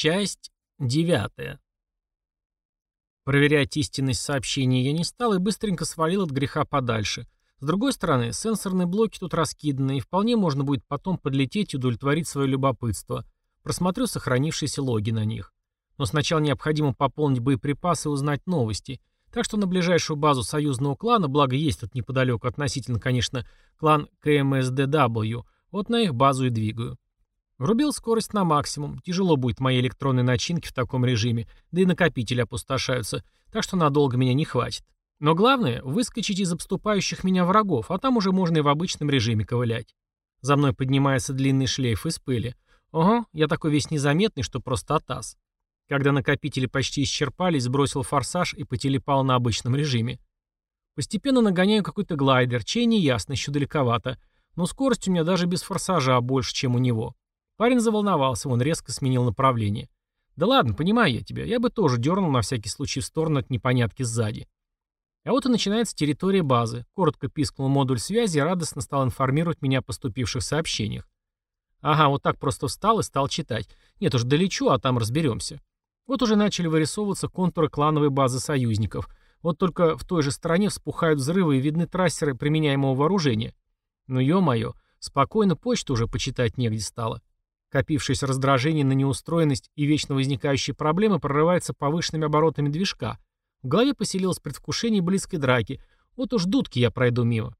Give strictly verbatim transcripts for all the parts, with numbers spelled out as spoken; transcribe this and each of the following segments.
Часть девятая. Проверять истинность сообщения я не стал и быстренько свалил от греха подальше. С другой стороны, сенсорные блоки тут раскиданы, и вполне можно будет потом подлететь и удовлетворить свое любопытство. Просмотрю сохранившиеся логи на них. Но сначала необходимо пополнить боеприпасы и узнать новости. Так что на ближайшую базу союзного клана, благо есть тут неподалеку относительно, конечно, клан ка эм эс дэ дабл ю, вот на их базу и двигаю. Врубил скорость на максимум. Тяжело будет моей электронной начинке в таком режиме, да и накопители опустошаются, так что надолго меня не хватит. Но главное — выскочить из обступающих меня врагов, а там уже можно и в обычном режиме ковылять. За мной поднимается длинный шлейф из пыли. Ого, я такой весь незаметный, что просто атас. Когда накопители почти исчерпались, сбросил форсаж и потелепал на обычном режиме. Постепенно нагоняю какой-то глайдер, чей не ясно, еще далековато, но скорость у меня даже без форсажа больше, чем у него. Парень заволновался, он резко сменил направление. Да ладно, понимаю я тебя, я бы тоже дернул на всякий случай в сторону от непонятки сзади. А вот и начинается территория базы. Коротко пискнул модуль связи и радостно стал информировать меня о поступивших сообщениях. Ага, вот так просто встал и стал читать. Нет уж, долечу, а там разберемся. Вот уже начали вырисовываться контуры клановой базы союзников. Вот только в той же стороне вспухают взрывы и видны трассеры применяемого вооружения. Ну ё-моё, спокойно почту уже почитать негде стало. Копившееся раздражение на неустроенность и вечно возникающие проблемы прорывается повышенными оборотами движка. В голове поселилось предвкушение близкой драки. Вот уж дудки я пройду мимо.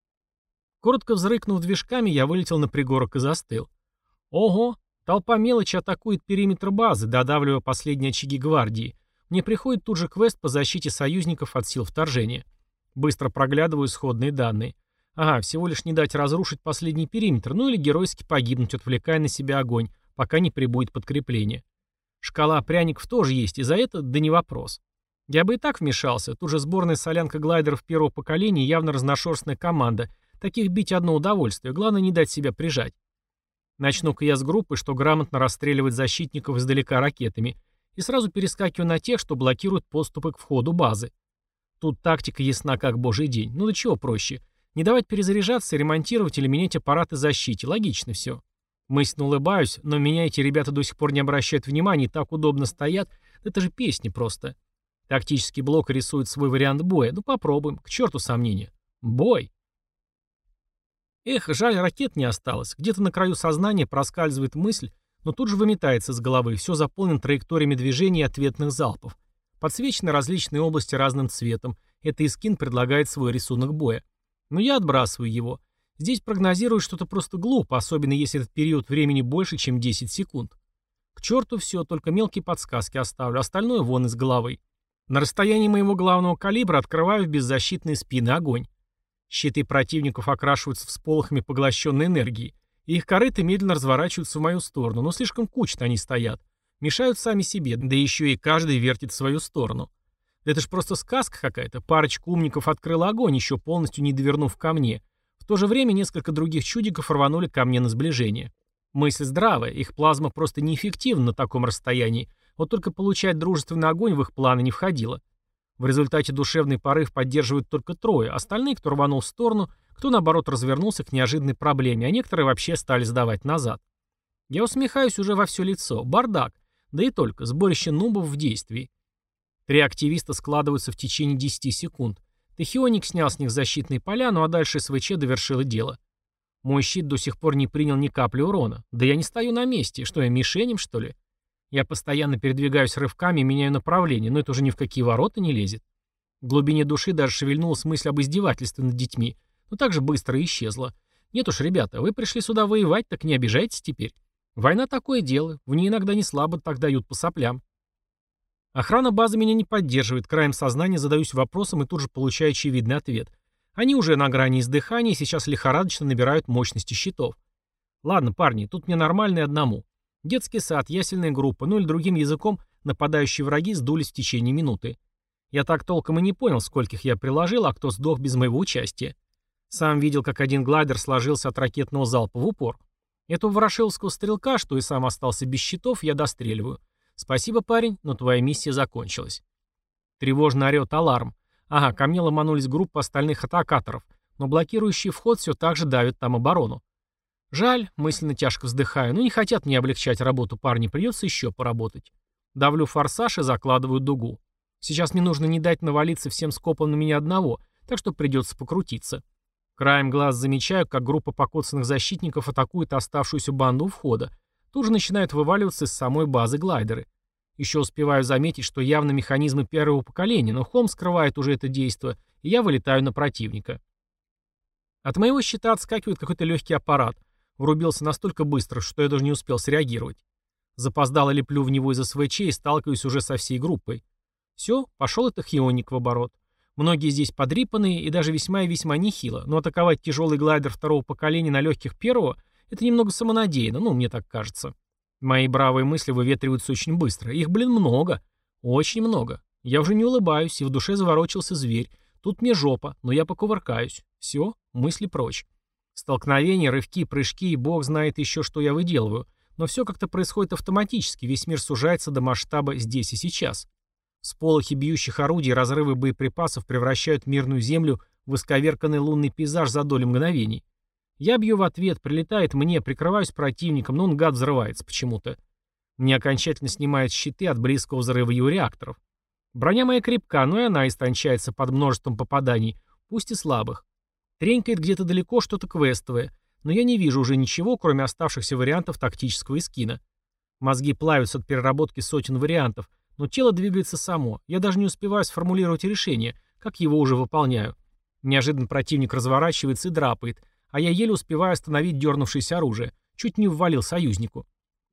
Коротко взрыкнув движками, я вылетел на пригорок и застыл. Ого, толпа мелочи атакует периметр базы, додавливая последние очаги гвардии. Мне приходит тут же квест по защите союзников от сил вторжения. Быстро проглядываю исходные данные. Ага, всего лишь не дать разрушить последний периметр, ну или геройски погибнуть, отвлекая на себя огонь, пока не прибудет подкрепление. Шкала пряников тоже есть, и за это да не вопрос. Я бы и так вмешался, тут же сборная солянка глайдеров первого поколения явно разношерстная команда, таких бить одно удовольствие, главное не дать себя прижать. Начну-ка я с группы, что грамотно расстреливает защитников издалека ракетами, и сразу перескакиваю на тех, что блокируют подступы к входу базы. Тут тактика ясна как божий день, ну до чего проще. Не давать перезаряжаться, ремонтировать или менять аппараты защиты. Логично все. Мысленно улыбаюсь, но меня эти ребята до сих пор не обращают внимания и так удобно стоят. Это же песни просто. Тактический блок рисует свой вариант боя. Ну попробуем. К черту сомнения. Бой. Эх, жаль, ракет не осталось. Где-то на краю сознания проскальзывает мысль, но тут же выметается с головы. Все заполнено траекториями движения и ответных залпов. Подсвечены различные области разным цветом. Это Искин предлагает свой рисунок боя. Но я отбрасываю его. Здесь прогнозирую что-то просто глупо, особенно если этот период времени больше, чем десять секунд. К черту все, только мелкие подсказки оставлю, остальное вон из головы. На расстоянии моего главного калибра открываю в беззащитные спины огонь. Щиты противников окрашиваются всполохами поглощенной энергии, и их корыты медленно разворачиваются в мою сторону, но слишком кучно они стоят. Мешают сами себе, да еще и каждый вертит в свою сторону. Да это ж просто сказка какая-то. Парочка умников открыла огонь, еще полностью не довернув ко мне. В то же время несколько других чудиков рванули ко мне на сближение. Мысль здравая, их плазма просто неэффективна на таком расстоянии, вот только получать дружественный огонь в их планы не входило. В результате душевный порыв поддерживают только трое, остальные, кто рванул в сторону, кто наоборот развернулся к неожиданной проблеме, а некоторые вообще стали сдавать назад. Я усмехаюсь уже во все лицо. Бардак. Да и только, сборище нубов в действии. Три активиста складываются в течение десяти секунд. Техионик снял с них защитные поля, ну а дальше эс вэ че довершило дело. Мой щит до сих пор не принял ни капли урона. Да я не стою на месте. Что, я мишенем, что ли? Я постоянно передвигаюсь рывками и меняю направление, но это уже ни в какие ворота не лезет. В глубине души даже шевельнулась мысль об издевательстве над детьми, но так же быстро исчезла. Нет уж, ребята, вы пришли сюда воевать, так не обижайтесь теперь. Война такое дело, в ней иногда не слабо так дают по соплям. Охрана базы меня не поддерживает, краем сознания задаюсь вопросом и тут же получаю очевидный ответ. Они уже на грани издыхания и сейчас лихорадочно набирают мощности щитов. Ладно, парни, тут мне нормально и одному. Детский сад, ясельная группа, ну или другим языком нападающие враги сдулись в течение минуты. Я так толком и не понял, скольких я приложил, а кто сдох без моего участия. Сам видел, как один глайдер сложился от ракетного залпа в упор. Этого ворошиловского стрелка, что и сам остался без щитов, я достреливаю. Спасибо, парень, но твоя миссия закончилась. Тревожно орёт аларм. Ага, ко мне ломанулись группы остальных атакаторов, но блокирующий вход все так же давит там оборону. Жаль, мысленно тяжко вздыхаю, но не хотят мне облегчать работу парни, придется еще поработать. Давлю форсаж и закладываю дугу. Сейчас мне нужно не дать навалиться всем скопом на меня одного, так что придется покрутиться. Краем глаз замечаю, как группа покоцанных защитников атакует оставшуюся банду у входа. Тут же начинают вываливаться из самой базы глайдеры. Еще успеваю заметить, что явно механизмы первого поколения, но Холм скрывает уже это действо, и я вылетаю на противника. От моего щита отскакивает какой-то легкий аппарат. Врубился настолько быстро, что я даже не успел среагировать. Запоздало леплю в него из СВЧ и сталкиваюсь уже со всей группой. Все, пошел это хионик в оборот. Многие здесь подрипанные и даже весьма и весьма нехило, но атаковать тяжелый глайдер второго поколения на легких первого — это немного самонадеянно, ну, мне так кажется. Мои бравые мысли выветриваются очень быстро. Их, блин, много. Очень много. Я уже не улыбаюсь, и в душе заворочился зверь. Тут мне жопа, но я покувыркаюсь. Все, мысли прочь. Столкновения, рывки, прыжки, и бог знает еще, что я выделываю. Но все как-то происходит автоматически, весь мир сужается до масштаба здесь и сейчас. Сполохи бьющих орудий, разрывы боеприпасов превращают мирную землю в исковерканный лунный пейзаж за доли мгновений. Я бью в ответ, прилетает мне, прикрываюсь противником, но он, гад, взрывается почему-то. Мне окончательно снимают щиты от близкого взрыва его реакторов. Броня моя крепка, но и она истончается под множеством попаданий, пусть и слабых. Тренькает где-то далеко что-то квестовое, но я не вижу уже ничего, кроме оставшихся вариантов тактического эскина. Мозги плавятся от переработки сотен вариантов, но тело двигается само. Я даже не успеваю сформулировать решение, как его уже выполняю. Неожиданно противник разворачивается и драпает, а я еле успеваю остановить дернувшееся оружие. Чуть не ввалил союзнику.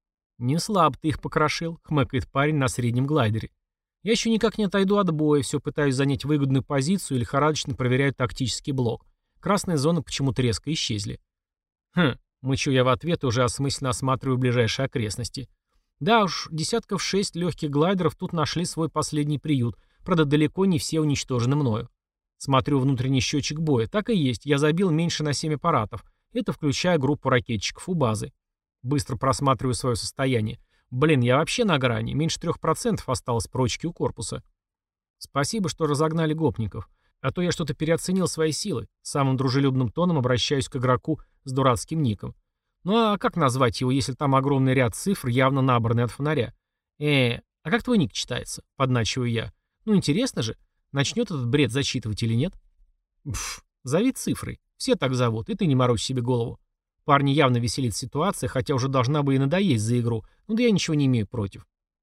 «Не слаб ты их покрошил», — хмыкает парень на среднем глайдере. Я еще никак не отойду от боя, все пытаюсь занять выгодную позицию и лихорадочно проверяю тактический блок. Красные зоны почему-то резко исчезли. Хм, мычу я в ответ и уже осмысленно осматриваю ближайшие окрестности. Да уж, десятков шесть легких глайдеров тут нашли свой последний приют, правда далеко не все уничтожены мною. Смотрю внутренний счетчик боя, так и есть, я забил меньше на семь аппаратов, это включая группу ракетчиков у базы. Быстро просматриваю свое состояние. Блин, я вообще на грани, меньше трех процентов осталось прочки у корпуса. Спасибо, что разогнали гопников. А то я что-то переоценил свои силы. Самым дружелюбным тоном обращаюсь к игроку с дурацким ником. Ну а как назвать его, если там огромный ряд цифр, явно набранный от фонаря? Э, а как твой ник читается? Подначиваю я. Ну интересно же, начнет этот бред зачитывать или нет? Пф, зови цифрой. Все так зовут, и ты не морочь себе голову. Парни явно веселит ситуация, хотя уже должна бы и надоесть за игру. Ну да я ничего не имею против.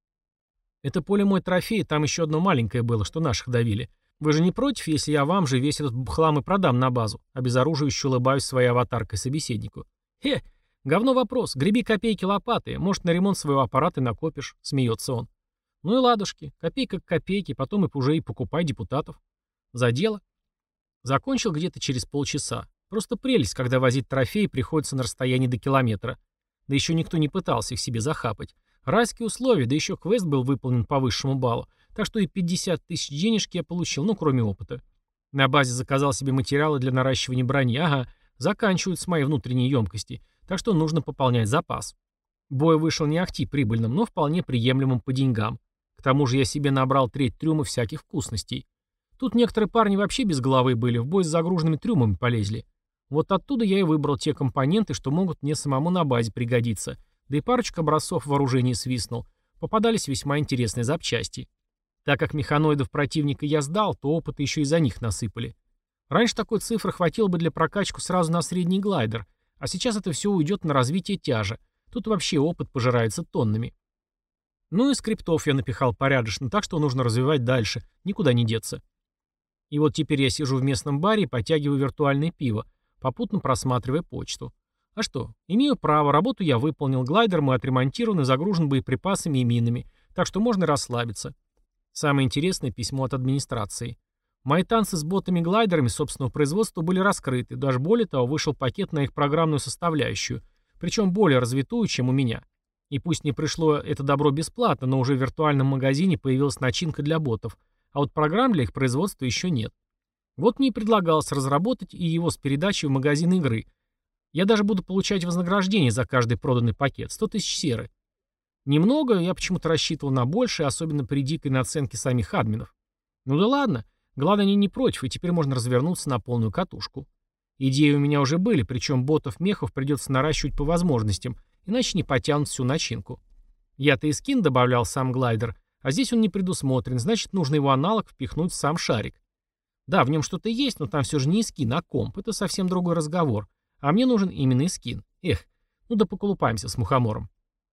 Это поле мой трофей, там еще одно маленькое было, что наших давили. Вы же не против, если я вам же весь этот хлам и продам на базу? Обезоруживающе улыбаюсь своей аватаркой собеседнику. Хе, говно вопрос, греби копейки лопаты, может на ремонт своего аппарата накопишь, смеется он. Ну и ладушки, копейка к копейке, потом и уже и покупай депутатов. За дело. Закончил где-то через полчаса. Просто прелесть, когда возить трофеи приходится на расстоянии до километра. Да еще никто не пытался их себе захапать. Райские условия, да еще квест был выполнен по высшему баллу. Так что и пятьдесят тысяч денежки я получил, ну кроме опыта. На базе заказал себе материалы для наращивания брони. Ага, заканчиваются мои внутренние емкости. Так что нужно пополнять запас. Бой вышел не ахти прибыльным, но вполне приемлемым по деньгам. К тому же я себе набрал треть трюма всяких вкусностей. Тут некоторые парни вообще без головы были, в бой с загруженными трюмами полезли. Вот оттуда я и выбрал те компоненты, что могут мне самому на базе пригодиться. Да и парочку образцов вооружения свистнул. Попадались весьма интересные запчасти. Так как механоидов противника я сдал, то опыта еще и за них насыпали. Раньше такой цифры хватило бы для прокачку сразу на средний глайдер, а сейчас это все уйдет на развитие тяжа. Тут вообще опыт пожирается тоннами. Ну и скриптов я напихал порядочно, так что нужно развивать дальше, никуда не деться. И вот теперь я сижу в местном баре и потягиваю виртуальное пиво, попутно просматривая почту. А что, имею право, работу я выполнил, глайдер мой отремонтирован и загружен боеприпасами и минами, так что можно расслабиться. Самое интересное письмо от администрации. Мои танцы с ботами-глайдерами собственного производства были раскрыты, даже более того, вышел пакет на их программную составляющую, причем более развитую, чем у меня. И пусть не пришло это добро бесплатно, но уже в виртуальном магазине появилась начинка для ботов, а вот программ для их производства еще нет. Вот мне и предлагалось разработать и его с передачей в магазин игры. Я даже буду получать вознаграждение за каждый проданный пакет, сто тысяч серы. Немного, я почему-то рассчитывал на больше, особенно при дикой наценке самих админов. Ну да ладно, главное, они не против, и теперь можно развернуться на полную катушку. Идеи у меня уже были, причем ботов-мехов придется наращивать по возможностям, иначе не потянут всю начинку. Я-то и скин добавлял сам глайдер, а здесь он не предусмотрен, значит, нужно его аналог впихнуть в сам шарик. Да, в нем что-то есть, но там все же не скин, а комп, это совсем другой разговор. А мне нужен именно скин. Эх, ну да поколупаемся с мухомором.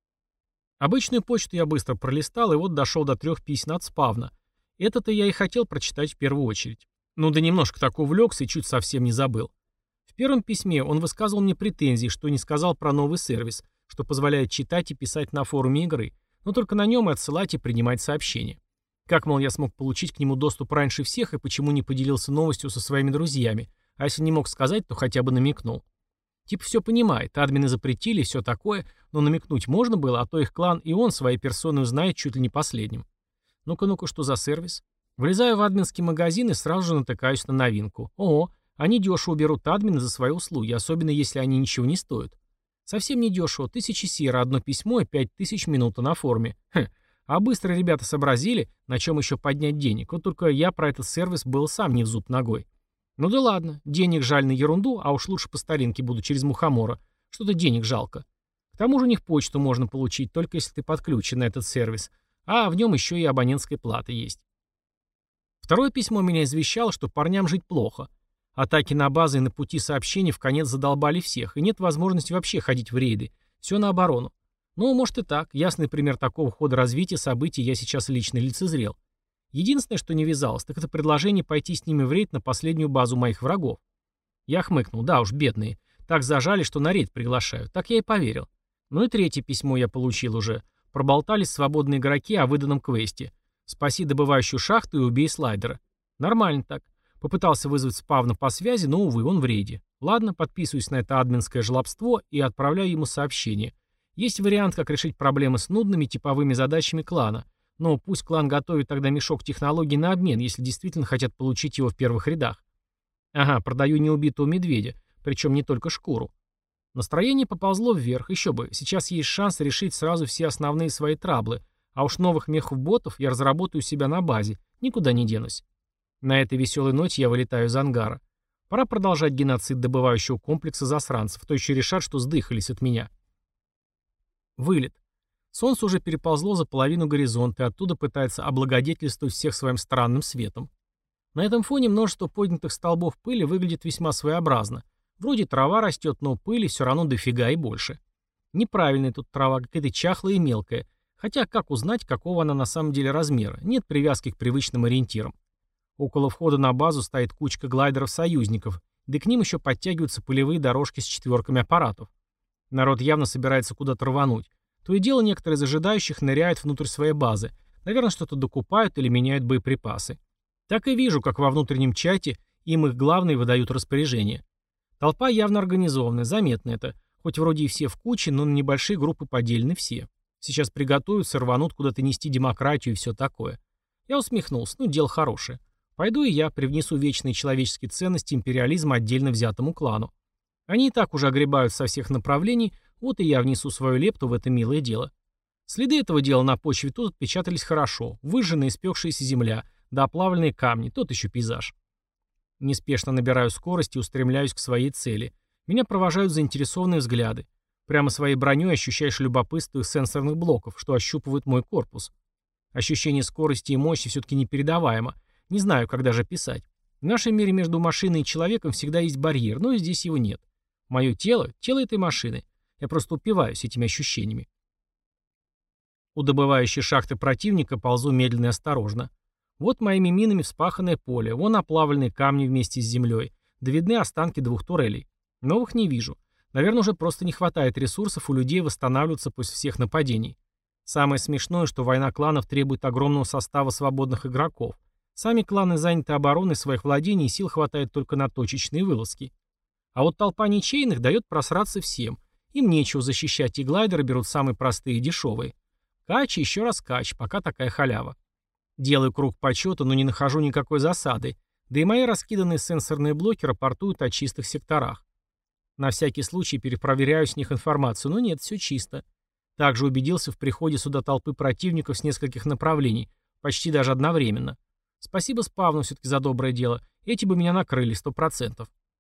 Обычную почту я быстро пролистал, и вот дошел до трех писем от спавна. Это-то я и хотел прочитать в первую очередь. Ну да немножко так увлекся и чуть совсем не забыл. В первом письме он высказывал мне претензии, что не сказал про новый сервис, что позволяет читать и писать на форуме игры, но только на нем и отсылать и принимать сообщения. Как, мол, я смог получить к нему доступ раньше всех и почему не поделился новостью со своими друзьями, а если не мог сказать, то хотя бы намекнул. Типа все понимает, админы запретили, все такое, но намекнуть можно было, а то их клан и он своей персоной узнает чуть ли не последним. Ну-ка, ну-ка, что за сервис? Влезаю в админский магазин и сразу же натыкаюсь на новинку. Ого, они дешево берут админы за свои услуги, особенно если они ничего не стоят. Совсем не дешево, тысячи сера, одно письмо и пять тысяч минута на форуме. Хм, а быстро ребята сообразили, на чем еще поднять денег, вот только я про этот сервис был сам не в зуб ногой. Ну да ладно, денег жаль на ерунду, а уж лучше по старинке буду через мухомора. Что-то денег жалко. К тому же у них почту можно получить, только если ты подключен на этот сервис, а в нем еще и абонентская плата есть. Второе письмо меня извещало, что парням жить плохо. Атаки на базы и на пути сообщений вконец задолбали всех, и нет возможности вообще ходить в рейды. Все на оборону. Ну, может и так. Ясный пример такого хода развития событий я сейчас лично лицезрел. Единственное, что не вязалось, так это предложение пойти с ними в рейд на последнюю базу моих врагов. Я хмыкнул. Да уж, бедные. Так зажали, что на рейд приглашают. Так я и поверил. Ну и третье письмо я получил уже. Проболтались свободные игроки о выданном квесте. Спаси добывающую шахту и убей слайдера. Нормально так. Попытался вызвать спавна по связи, но, увы, он в рейде. Ладно, подписываюсь на это админское жлобство и отправляю ему сообщение. Есть вариант, как решить проблемы с нудными типовыми задачами клана. Но пусть клан готовит тогда мешок технологий на обмен, если действительно хотят получить его в первых рядах. Ага, продаю неубитого медведя, причем не только шкуру. Настроение поползло вверх, еще бы, сейчас есть шанс решить сразу все основные свои траблы, а уж новых мехов-ботов я разработаю у себя на базе, никуда не денусь. На этой веселой ноте я вылетаю из ангара. Пора продолжать геноцид добывающего комплекса засранцев, то еще решат, что сдыхались от меня. Вылет. Солнце уже переползло за половину горизонта и оттуда пытается облагодетельствовать всех своим странным светом. На этом фоне множество поднятых столбов пыли выглядит весьма своеобразно. Вроде трава растет, но пыли все равно дофига и больше. Неправильная тут трава, какая-то чахлая и мелкая. Хотя как узнать, какого она на самом деле размера? Нет привязки к привычным ориентирам. Около входа на базу стоит кучка глайдеров-союзников, да к ним еще подтягиваются пылевые дорожки с четверками аппаратов. Народ явно собирается куда-то рвануть. То и дело некоторые из ожидающих ныряют внутрь своей базы. Наверное, что-то докупают или меняют боеприпасы. Так и вижу, как во внутреннем чате им их главные выдают распоряжение. Толпа явно организованная, заметно это. Хоть вроде и все в куче, но на небольшие группы поделены все. Сейчас приготовятся, рванут куда-то нести демократию и все такое. Я усмехнулся, ну дело хорошее. Пойду и я привнесу вечные человеческие ценности империализма отдельно взятому клану. Они и так уже огребают со всех направлений, вот и я внесу свою лепту в это милое дело. Следы этого дела на почве тут отпечатались хорошо. Выжженная испекшаяся земля, да оплавленные камни, тот еще пейзаж. Неспешно набираю скорость и устремляюсь к своей цели. Меня провожают заинтересованные взгляды. Прямо своей броней ощущаешь любопытство их сенсорных блоков, что ощупывают мой корпус. Ощущение скорости и мощи все-таки непередаваемо. Не знаю, когда же писать. В нашем мире между машиной и человеком всегда есть барьер, но здесь его нет. Мое тело — тело этой машины. Я просто упиваюсь этими ощущениями. У добывающей шахты противника ползу медленно и осторожно. Вот моими минами вспаханное поле, вон оплавленные камни вместе с землей, да видны останки двух турелей. Новых не вижу. Наверное, уже просто не хватает ресурсов у людей восстанавливаться после всех нападений. Самое смешное, что война кланов требует огромного состава свободных игроков. Сами кланы заняты обороной своих владений, и сил хватает только на точечные вылазки. А вот толпа ничейных дает просраться всем. Им нечего защищать, и глайдеры берут самые простые и дешевые. Кач и еще раз кач, пока такая халява. Делаю круг почета, но не нахожу никакой засады, да и мои раскиданные сенсорные блоки рапортуют о чистых секторах. На всякий случай перепроверяю с них информацию, но нет, все чисто. Также убедился в приходе сюда толпы противников с нескольких направлений, почти даже одновременно. Спасибо спавну все-таки за доброе дело, эти бы меня накрыли сто процентов.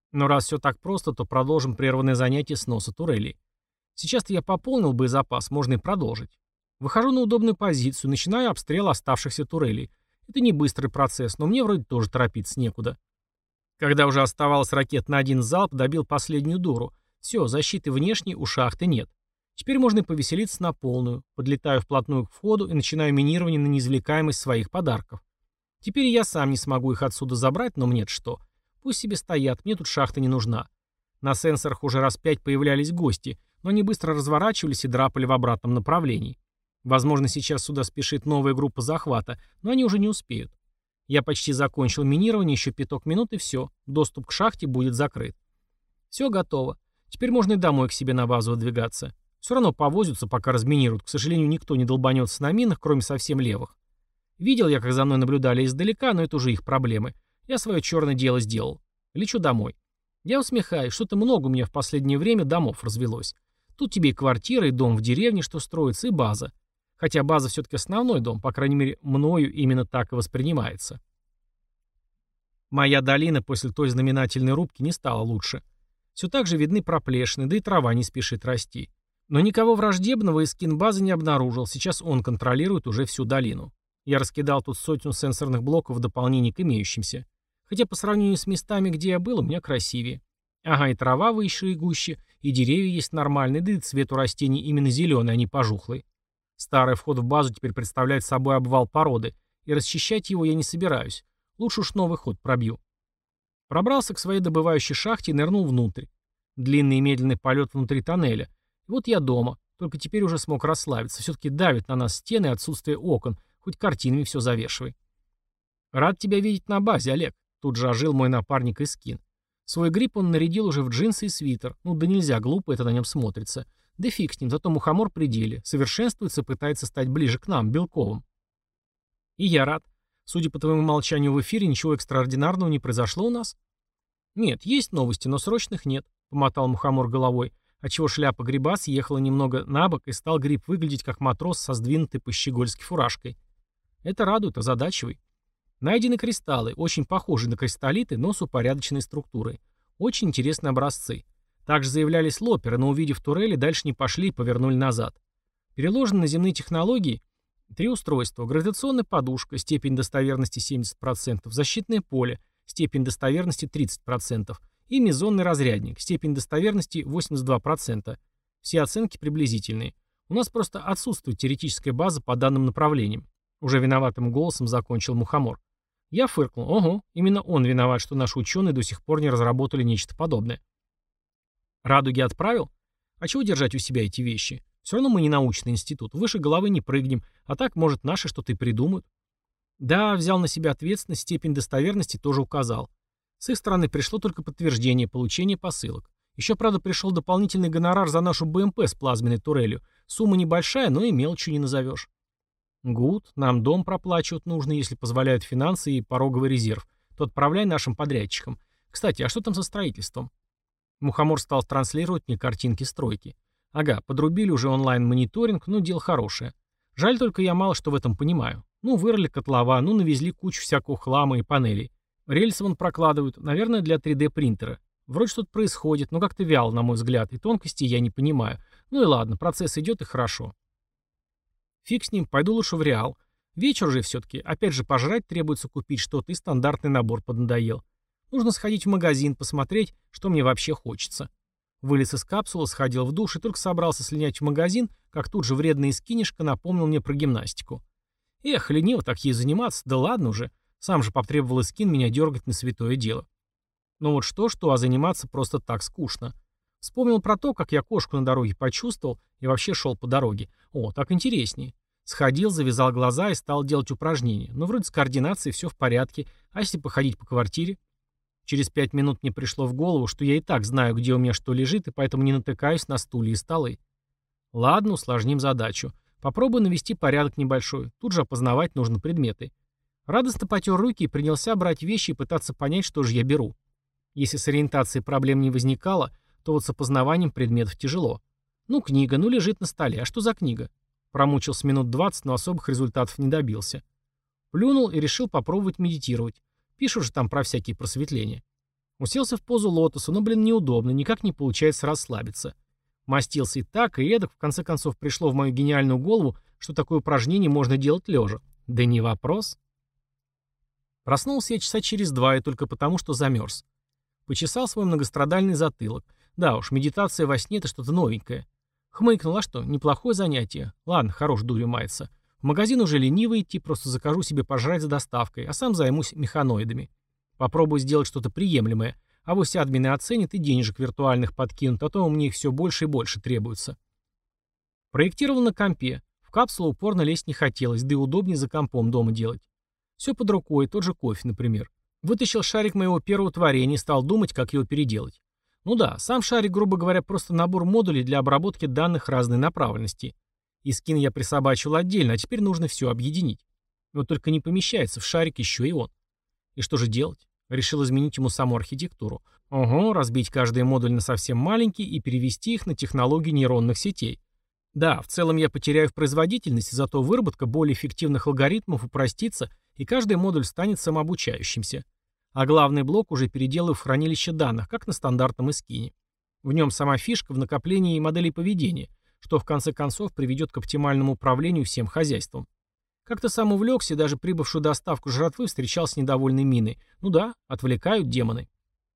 Но раз все так просто, то продолжим прерванное занятие сноса турелей. Сейчас-то я пополнил боезапас, можно и продолжить. Выхожу на удобную позицию, начинаю обстрел оставшихся турелей. Это не быстрый процесс, но мне вроде тоже торопиться некуда. Когда уже оставалось ракет на один залп, добил последнюю дуру. Все, защиты внешней у шахты нет. Теперь можно и повеселиться на полную. Подлетаю вплотную к входу и начинаю минирование на неизвлекаемость своих подарков. Теперь я сам не смогу их отсюда забрать, но мне-то что? Пусть себе стоят, мне тут шахта не нужна. На сенсорах уже раз пять появлялись гости, но они быстро разворачивались и драпали в обратном направлении. Возможно, сейчас сюда спешит новая группа захвата, но они уже не успеют. Я почти закончил минирование, еще пяток минут и все, доступ к шахте будет закрыт. Все готово. Теперь можно и домой к себе на базу выдвигаться. Все равно повозятся, пока разминируют. К сожалению, никто не долбанется на минах, кроме совсем левых. Видел я, как за мной наблюдали издалека, но это уже их проблемы. Я свое черное дело сделал. Лечу домой. Я усмехаюсь, что-то много у меня в последнее время домов развелось. Тут тебе и квартира, и дом в деревне, что строится, и база. Хотя база все-таки основной дом, по крайней мере, мною именно так и воспринимается. Моя долина после той знаменательной рубки не стала лучше. Все так же видны проплешины, да и трава не спешит расти. Но никого враждебного из скин-базы не обнаружил, сейчас он контролирует уже всю долину. Я раскидал тут сотню сенсорных блоков в дополнение к имеющимся. Хотя по сравнению с местами, где я был, у меня красивее. Ага, и трава выше и гуще, и деревья есть нормальные, да и цвет у растений именно зеленый, а не пожухлый. Старый вход в базу теперь представляет собой обвал породы, и расчищать его я не собираюсь. Лучше уж новый ход пробью. Пробрался к своей добывающей шахте и нырнул внутрь. Длинный и медленный полет внутри тоннеля. И вот я дома, только теперь уже смог расслабиться. Все-таки давит на нас стены и отсутствие окон, хоть картинами все завешивай. Рад тебя видеть на базе, Олег. Тут же ожил мой напарник Искин. Свой гриб он нарядил уже в джинсы и свитер. Ну да нельзя, глупо это на нем смотрится. Да фиг с ним, зато мухомор при деле. Совершенствуется и пытается стать ближе к нам, Белковым. И я рад. Судя по твоему молчанию в эфире, ничего экстраординарного не произошло у нас? Нет, есть новости, но срочных нет, помотал мухомор головой, отчего шляпа гриба съехала немного на бок и стал гриб выглядеть как матрос со сдвинутой по-щегольски фуражкой. Это радует, озадачивай. Найдены кристаллы, очень похожие на кристаллиты, но с упорядоченной структурой. Очень интересные образцы. Также заявлялись лоперы, но увидев турели, дальше не пошли и повернули назад. Переложены на земные технологии три устройства. Гравитационная подушка, степень достоверности семьдесят процентов, защитное поле, степень достоверности тридцать процентов и мезонный разрядник, степень достоверности восемьдесят два процента. Все оценки приблизительные. У нас просто отсутствует теоретическая база по данным направлениям. Уже виноватым голосом закончил мухомор. Я фыркнул. Ого, именно он виноват, что наши ученые до сих пор не разработали нечто подобное. Радуги отправил? А чего держать у себя эти вещи? Все равно мы не научный институт, выше головы не прыгнем, а так, может, наши что-то и придумают. Да, взял на себя ответственность, степень достоверности тоже указал. С их стороны пришло только подтверждение получения посылок. Еще, правда, пришел дополнительный гонорар за нашу БМП с плазменной турелью. Сумма небольшая, но и мелочью не назовешь. Гуд, нам дом проплачивать нужно, если позволяют финансы и пороговый резерв. То отправляй нашим подрядчикам. Кстати, а что там со строительством? Мухомор стал транслировать мне картинки стройки. Ага, подрубили уже онлайн-мониторинг, ну, дело хорошее. Жаль только я мало что в этом понимаю. Ну, вырыли котлова, ну, навезли кучу всякого хлама и панелей. Рельсы вон прокладывают, наверное, для три дэ принтера. Вроде что-то происходит, но как-то вяло, на мой взгляд, и тонкости я не понимаю. Ну и ладно, процесс идет и хорошо. Фиг с ним, пойду лучше в Реал. Вечер же все-таки, опять же пожрать требуется купить что-то, и стандартный набор поднадоел. Нужно сходить в магазин, посмотреть, что мне вообще хочется. Вылез из капсулы, сходил в душ и только собрался слинять в магазин, как тут же вредный скинишка напомнил мне про гимнастику. Эх, лениво так ей заниматься, да ладно уже. Сам же потребовал скин меня дергать на святое дело. Ну вот что-что, а заниматься просто так скучно. Вспомнил про то, как я кошку на дороге почувствовал и вообще шел по дороге. О, так интереснее. Сходил, завязал глаза и стал делать упражнения. Ну, вроде с координацией все в порядке. А если походить по квартире? Через пять минут мне пришло в голову, что я и так знаю, где у меня что лежит, и поэтому не натыкаюсь на стулья и столы. Ладно, усложним задачу. Попробую навести порядок небольшой. Тут же опознавать нужно предметы. Радостно потер руки и принялся брать вещи и пытаться понять, что же я беру. Если с ориентацией проблем не возникало, то вот с опознаванием предметов тяжело. Ну, книга, ну лежит на столе. А что за книга? Промучился минут двадцать, но особых результатов не добился. Плюнул и решил попробовать медитировать. Пишут же там про всякие просветления. Уселся в позу лотоса, но, блин, неудобно, никак не получается расслабиться. Мастился и так, и эдак, в конце концов пришло в мою гениальную голову, что такое упражнение можно делать лежа. Да не вопрос. Проснулся я часа через два, и только потому, что замерз. Почесал свой многострадальный затылок. Да уж, медитация во сне — это что-то новенькое. Хмыкнул, а что, неплохое занятие. Ладно, хорош дурью мается. В магазин уже лениво идти, просто закажу себе пожрать за доставкой, а сам займусь механоидами. Попробую сделать что-то приемлемое. А вось админы оценят и денежек виртуальных подкинут, а то мне их все больше и больше требуется. Проектировал на компе. В капсулу упорно лезть не хотелось, да и удобнее за компом дома делать. Все под рукой, тот же кофе, например. Вытащил шарик моего первого творения и стал думать, как его переделать. Ну да, сам шарик, грубо говоря, просто набор модулей для обработки данных разной направленности. И скин я присобачил отдельно, а теперь нужно все объединить. Вот только не помещается в шарик еще и он. И что же делать? Решил изменить ему саму архитектуру. Ого, разбить каждый модуль на совсем маленький и перевести их на технологии нейронных сетей. Да, в целом я потеряю в производительности, зато выработка более эффективных алгоритмов упростится, и каждый модуль станет самообучающимся. А главный блок уже переделаю в хранилище данных, как на стандартном эскине. В нем сама фишка в накоплении моделей поведения, что в конце концов приведет к оптимальному управлению всем хозяйством. Как-то сам увлекся, и даже прибывшую доставку жратвы встречал с недовольной миной. Ну да, отвлекают демоны.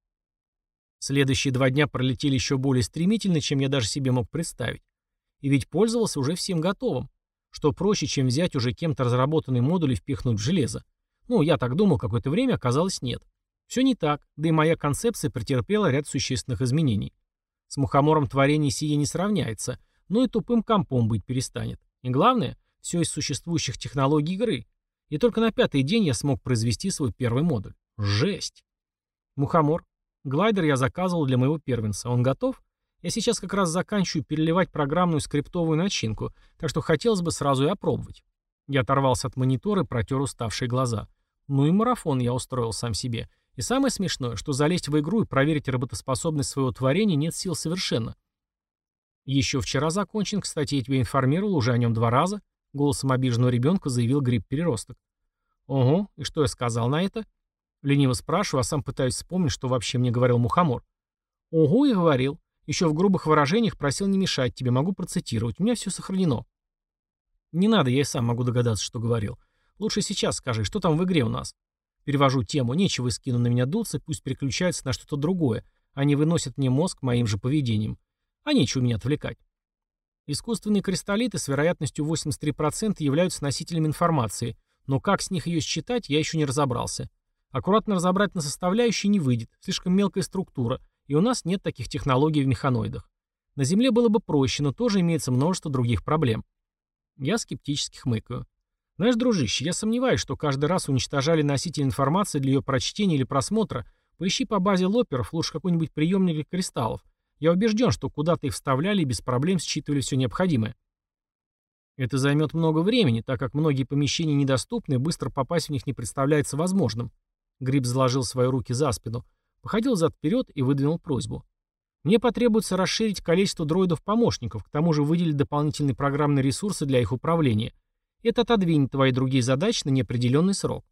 Следующие два дня пролетели еще более стремительно, чем я даже себе мог представить. И ведь пользовался уже всем готовым. Что проще, чем взять уже кем-то разработанный модуль и впихнуть в железо. Ну, я так думал какое-то время, оказалось нет. Все не так, да и моя концепция претерпела ряд существенных изменений. С мухомором творение сие не сравняется, но и тупым компом быть перестанет. И главное, все из существующих технологий игры. И только на пятый день я смог произвести свой первый модуль. Жесть! Мухомор. Глайдер я заказывал для моего первенца. Он готов? Я сейчас как раз заканчиваю переливать программную скриптовую начинку, так что хотелось бы сразу и опробовать. Я оторвался от монитора и протер уставшие глаза. Ну и марафон я устроил сам себе. И самое смешное, что залезть в игру и проверить работоспособность своего творения нет сил совершенно. Еще вчера закончен, кстати, я тебя информировал уже о нем два раза. Голосом обиженного ребенка заявил гриб-переросток. Ого, и что я сказал на это? Лениво спрашиваю, а сам пытаюсь вспомнить, что вообще мне говорил мухомор. Ого, и говорил. Еще в грубых выражениях просил не мешать тебе, могу процитировать. У меня все сохранено. Не надо, я и сам могу догадаться, что говорил. Лучше сейчас скажи, что там в игре у нас? Перевожу тему, нечего и скину на меня дуться, пусть переключаются на что-то другое. Они выносят мне мозг моим же поведением. А нечего меня отвлекать. Искусственные кристаллиты с вероятностью восемьдесят три процента являются носителями информации, но как с них ее считать, я еще не разобрался. Аккуратно разобрать на составляющие не выйдет, слишком мелкая структура, и у нас нет таких технологий в механоидах. На Земле было бы проще, но тоже имеется множество других проблем. Я скептически хмыкаю. Знаешь, дружище, я сомневаюсь, что каждый раз уничтожали носитель информации для ее прочтения или просмотра. Поищи по базе лоперов лучше какой-нибудь приемник для кристаллов. Я убежден, что куда-то их вставляли и без проблем считывали все необходимое. Это займет много времени, так как многие помещения недоступны, и быстро попасть в них не представляется возможным. Гриб заложил свои руки за спину, походил зад-вперед и выдвинул просьбу. Мне потребуется расширить количество дроидов-помощников, к тому же выделить дополнительные программные ресурсы для их управления. Это отодвинет твои другие задачи на неопределенный срок.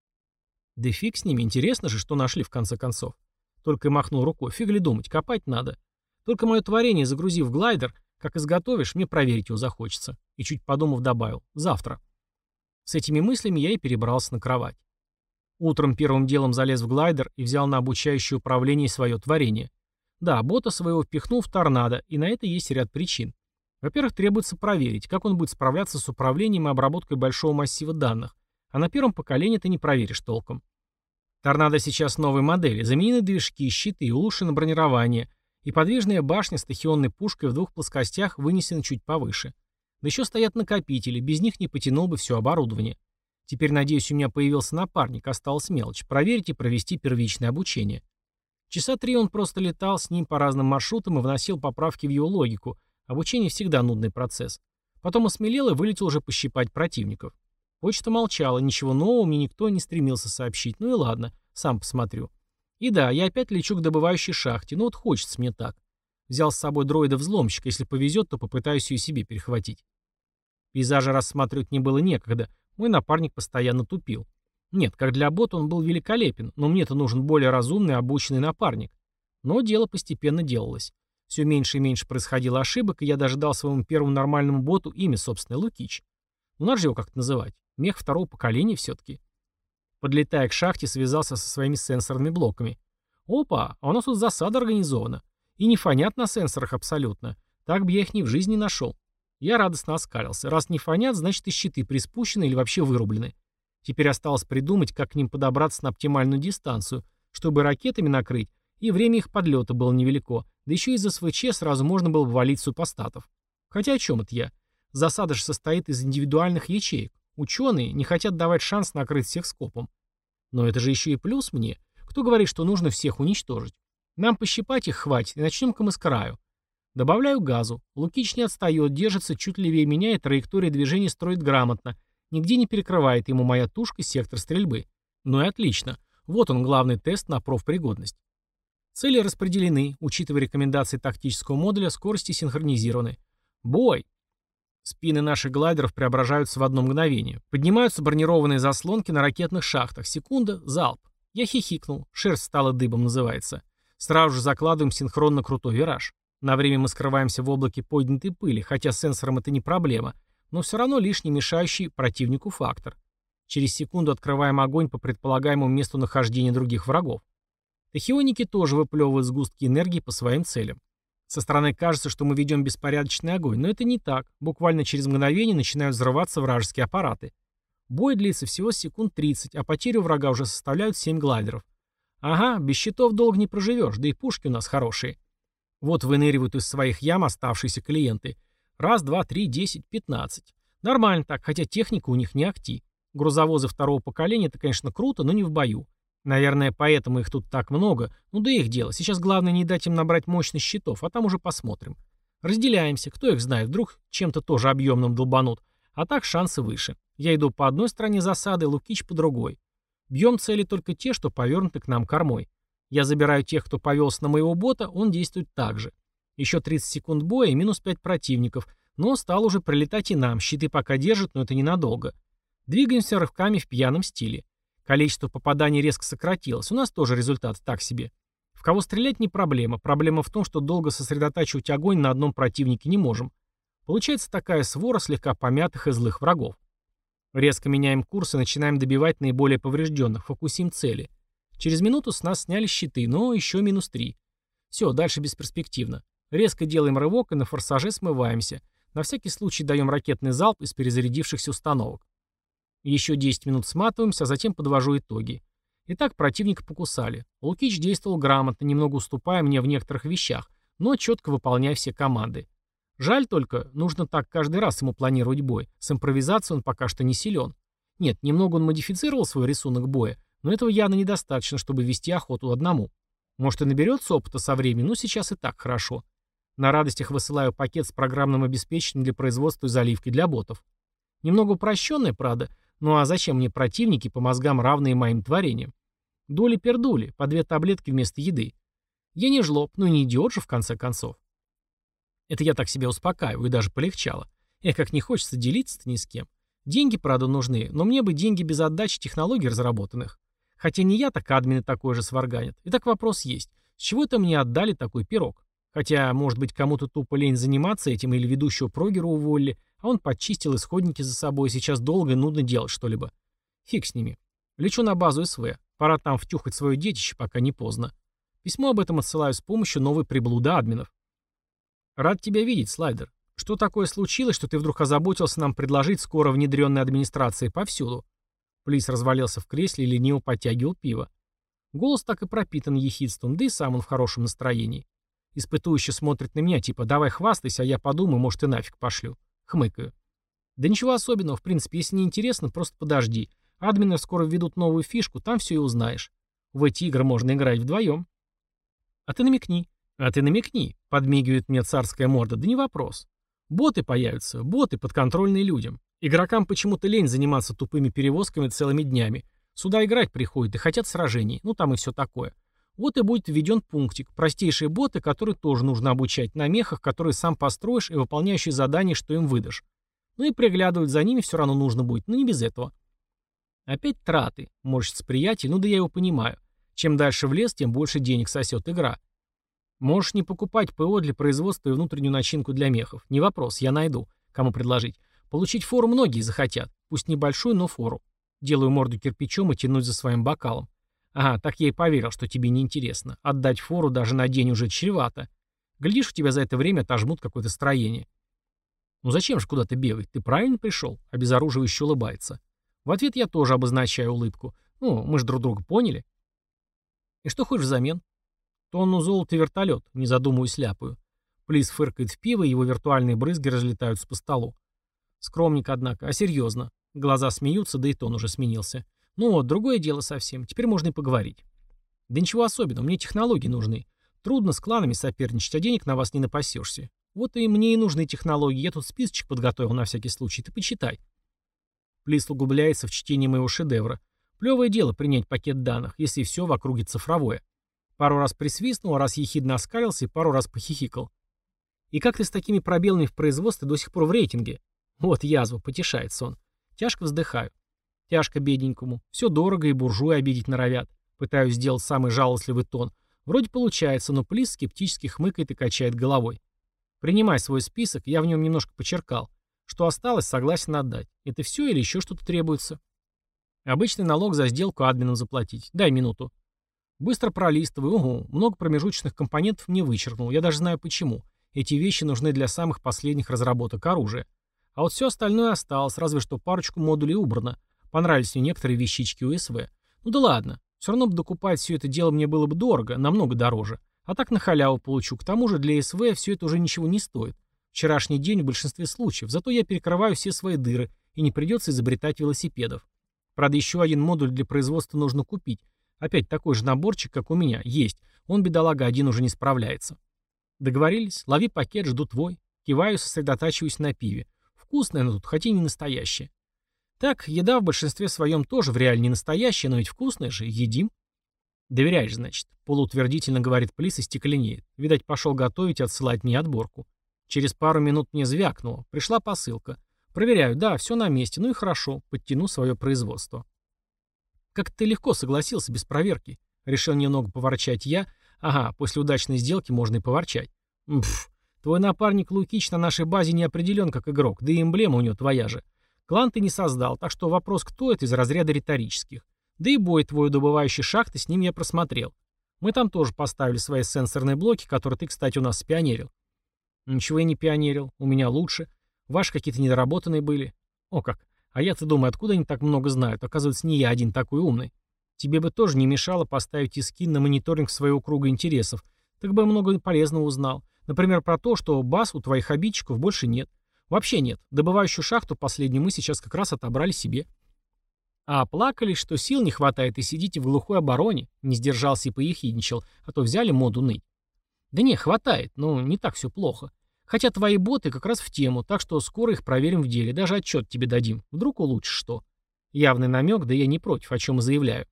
Да фиг с ними, интересно же, что нашли в конце концов. Только и махнул рукой, фиг ли думать, копать надо. Только мое творение, загрузив в глайдер, как изготовишь, мне проверить его захочется. И чуть подумав добавил, завтра. С этими мыслями я и перебрался на кровать. Утром первым делом залез в глайдер и взял на обучающее управление свое творение. Да, бота своего впихнул в торнадо, и на это есть ряд причин. Во-первых, требуется проверить, как он будет справляться с управлением и обработкой большого массива данных, а на первом поколении ты не проверишь толком. Торнадо сейчас новой модели, заменены движки, щиты и улучшено бронирование, и подвижная башня с тахионной пушкой в двух плоскостях вынесена чуть повыше. Да еще стоят накопители, без них не потянул бы все оборудование. Теперь, надеюсь, у меня появился напарник, осталась мелочь, проверить и провести первичное обучение. Часа три он просто летал с ним по разным маршрутам и вносил поправки в его логику. Обучение всегда нудный процесс. Потом осмелел и вылетел уже пощипать противников. Почта молчала, ничего нового мне никто не стремился сообщить. Ну и ладно, сам посмотрю. И да, я опять лечу к добывающей шахте, ну вот хочется мне так. Взял с собой дроида-взломщика, если повезет, то попытаюсь ее себе перехватить. Пейзажи рассматривать не было некогда, мой напарник постоянно тупил. Нет, как для бота он был великолепен, но мне-то нужен более разумный, обученный напарник. Но дело постепенно делалось. Все меньше и меньше происходило ошибок, и я даже дал своему первому нормальному боту имя собственное — Лукич. Ну надо же его как-то называть. Мех второго поколения все-таки. Подлетая к шахте, связался со своими сенсорными блоками. Опа, а у нас тут засада организована. И не фонят на сенсорах абсолютно. Так бы я их ни в жизни нашел. Я радостно оскалился. Раз не фонят, значит и щиты приспущены или вообще вырублены. Теперь осталось придумать, как к ним подобраться на оптимальную дистанцию, чтобы ракетами накрыть, и время их подлета было невелико, да еще из СВЧ сразу можно было бы валить супостатов. Хотя о чем это я? Засада же состоит из индивидуальных ячеек. Ученые не хотят давать шанс накрыть всех скопом. Но это же еще и плюс мне. Кто говорит, что нужно всех уничтожить? Нам пощипать их хватит, и начнем-ка мы с краю. Добавляю газу. Лукич не отстает, держится чуть левее меня, и траектория движения строит грамотно. Нигде не перекрывает ему моя тушка сектор стрельбы. Ну и отлично. Вот он, главный тест на профпригодность. Цели распределены, учитывая рекомендации тактического модуля, скорости синхронизированы. Бой! Спины наших глайдеров преображаются в одно мгновение. Поднимаются бронированные заслонки на ракетных шахтах. Секунда — залп. Я хихикнул. Шерсть стала дыбом, называется. Сразу же закладываем синхронно крутой вираж. На время мы скрываемся в облаке поднятой пыли, хотя сенсором это не проблема, но все равно лишний мешающий противнику фактор. Через секунду открываем огонь по предполагаемому месту нахождения других врагов. Тахионики тоже выплевывают сгустки энергии по своим целям. Со стороны кажется, что мы ведем беспорядочный огонь, но это не так. Буквально через мгновение начинают взрываться вражеские аппараты. Бой длится всего секунд тридцать, а потери у врага уже составляют семь глайдеров. Ага, без щитов долго не проживешь, да и пушки у нас хорошие. Вот выныривают из своих ям оставшиеся клиенты. Раз, два, три, десять, пятнадцать. Нормально так, хотя техника у них не акти. Грузовозы второго поколения — это, конечно, круто, но не в бою. Наверное, поэтому их тут так много. Ну да их дело. Сейчас главное не дать им набрать мощность щитов, а там уже посмотрим. Разделяемся. Кто их знает, вдруг чем-то тоже объемным долбанут. А так шансы выше. Я иду по одной стороне засады, Лукич по другой. Бьем цели только те, что повернуты к нам кормой. Я забираю тех, кто повелся на моего бота, он действует так же. Еще тридцать секунд боя и минус пять противников, но стал уже прилетать и нам, щиты пока держат, но это ненадолго. Двигаемся рывками в пьяном стиле. Количество попаданий резко сократилось, у нас тоже результат так себе. В кого стрелять не проблема, проблема в том, что долго сосредотачивать огонь на одном противнике не можем. Получается такая свора слегка помятых и злых врагов. Резко меняем курс и начинаем добивать наиболее поврежденных, фокусим цели. Через минуту с нас сняли щиты, но еще минус три. Все, дальше бесперспективно. Резко делаем рывок и на форсаже смываемся. На всякий случай даем ракетный залп из перезарядившихся установок. Еще десять минут сматываемся, а затем подвожу итоги. Итак, противника покусали. Лукич действовал грамотно, немного уступая мне в некоторых вещах, но четко выполняя все команды. Жаль только, нужно так каждый раз ему планировать бой. С импровизацией он пока что не силен. Нет, немного он модифицировал свой рисунок боя, но этого явно недостаточно, чтобы вести охоту одному. Может и наберется опыта со временем, но сейчас и так хорошо. На радостях высылаю пакет с программным обеспечением для производства и заливки для ботов. Немного упрощенный, правда, ну а зачем мне противники по мозгам, равные моим творениям? Доли-пердули, по две таблетки вместо еды. Я не жлоб, но не идиот же в конце концов. Это я так себя успокаиваю, и даже полегчало. Эх, как не хочется делиться-то ни с кем. Деньги, правда, нужны, но мне бы деньги без отдачи технологий разработанных. Хотя не я, так админы такое же сварганят. Итак, вопрос есть. С чего это мне отдали такой пирог? Хотя, может быть, кому-то тупо лень заниматься этим, или ведущего прогера уволили, а он подчистил исходники за собой, и сейчас долго и нудно делать что-либо. Фиг с ними. Лечу на базу СВ. Пора там втюхать свое детище, пока не поздно. Письмо об этом отсылаю с помощью новой приблуды админов. Рад тебя видеть, Слайдер. Что такое случилось, что ты вдруг озаботился нам предложить скоро внедренной администрации повсюду? Плис развалился в кресле и лениво подтягивал пиво. Голос так и пропитан ехидством, да и сам он в хорошем настроении. Испытующе смотрит на меня, типа «давай хвастайся, а я подумаю, может и нафиг пошлю». Хмыкаю. Да ничего особенного, в принципе, если не интересно, просто подожди. Админы скоро введут новую фишку, там все и узнаешь. В эти игры можно играть вдвоем. А ты намекни. А ты намекни, подмигивает мне царская морда, да не вопрос. Боты появятся, боты, подконтрольные людям. Игрокам почему-то лень заниматься тупыми перевозками целыми днями. Сюда играть приходят и хотят сражений, ну там и все такое. Вот и будет введен пунктик. Простейшие боты, которые тоже нужно обучать на мехах, которые сам построишь и выполняющие задания, что им выдашь. Ну и приглядывать за ними все равно нужно будет, но не без этого. Опять траты, морщится приятель, ну да я его понимаю. Чем дальше в лес, тем больше денег сосет игра. Можешь не покупать ПО для производства и внутреннюю начинку для мехов. Не вопрос, я найду, кому предложить. Получить фору многие захотят, пусть небольшую, но фору. Делаю морду кирпичом и тянусь за своим бокалом. Ага, так я и поверил, что тебе неинтересно. Отдать фору даже на день уже чревато. Глядишь, у тебя за это время отожмут какое-то строение. Ну зачем же куда-то бегать? Ты правильно пришел? Обезоруживающе улыбается. В ответ я тоже обозначаю улыбку. Ну, мы же друг друга поняли. И что хочешь взамен? Тонну золота и вертолет, не задумываясь ляпаю. Плис фыркает в пиво, и его виртуальные брызги разлетаются по столу. Скромник, однако, а серьезно. Глаза смеются, да и тон уже сменился. Ну вот, другое дело совсем, теперь можно и поговорить. Да ничего особенного, мне технологии нужны. Трудно с кланами соперничать, а денег на вас не напасешься. Вот и мне и нужны технологии, я тут списочек подготовил на всякий случай, ты почитай. Плис углубляется в чтение моего шедевра. Плевое дело принять пакет данных, если все в округе цифровое. Пару раз присвистнул, раз ехидно оскалился и пару раз похихикал. И как ты с такими пробелами в производстве до сих пор в рейтинге? Вот язва, потешается он. Тяжко вздыхаю. Тяжко бедненькому. Все дорого и буржуи обидеть норовят. Пытаюсь сделать самый жалостливый тон. Вроде получается, но Плис скептически хмыкает и качает головой. Принимай свой список, я в нем немножко почеркал. Что осталось, согласен отдать. Это все или еще что-то требуется? Обычный налог за сделку админом заплатить. Дай минуту. Быстро пролистываю. Угу, много промежуточных компонентов не вычеркнул. Я даже знаю почему. Эти вещи нужны для самых последних разработок оружия. А вот все остальное осталось, разве что парочку модулей убрано. Понравились мне некоторые вещички У С В. Ну да ладно. Все равно бы докупать все это дело мне было бы дорого, намного дороже. А так на халяву получу. К тому же для С В все это уже ничего не стоит. Вчерашний день в большинстве случаев. Зато я перекрываю все свои дыры, и не придется изобретать велосипедов. Правда, еще один модуль для производства нужно купить. Опять такой же наборчик, как у меня, есть. Он, бедолага, один уже не справляется. Договорились? Лови пакет, жду твой. Киваю, сосредотачиваюсь на пиве. Вкусное оно тут, хотя и не настоящее. Так, еда в большинстве своем тоже в реале не настоящая, но ведь вкусная же, едим. Доверяешь, значит. Полуутвердительно говорит Плис и стекленеет. Видать, пошел готовить и отсылать мне отборку. Через пару минут мне звякнуло. Пришла посылка. Проверяю, да, все на месте, ну и хорошо, подтяну свое производство. Как ты легко согласился без проверки. Решил немного поворчать я. Ага, после удачной сделки можно и поворчать. Пф, твой напарник Лукич на нашей базе не определен как игрок, да и эмблема у него твоя же. Клан ты не создал, так что вопрос, кто это, из разряда риторических. Да и бой твой добывающий шахты, с ним я просмотрел. Мы там тоже поставили свои сенсорные блоки, которые ты, кстати, у нас спионерил. Ничего я не пионерил, у меня лучше. Ваши какие-то недоработанные были. О как. А я-то думаю, откуда они так много знают? Оказывается, не я один такой умный. Тебе бы тоже не мешало поставить искин на мониторинг своего круга интересов. Так бы много полезного узнал. Например, про то, что баз у твоих обидчиков больше нет. Вообще нет. Добывающую шахту последнюю мы сейчас как раз отобрали себе. А плакали, что сил не хватает и сидите в глухой обороне. Не сдержался и поехидничал, а то взяли моду ныть. Да не, хватает, но не так все плохо. Хотя твои боты как раз в тему, так что скоро их проверим в деле, даже отчет тебе дадим. Вдруг улучшишь что. Явный намек, да я не против, о чем и заявляю.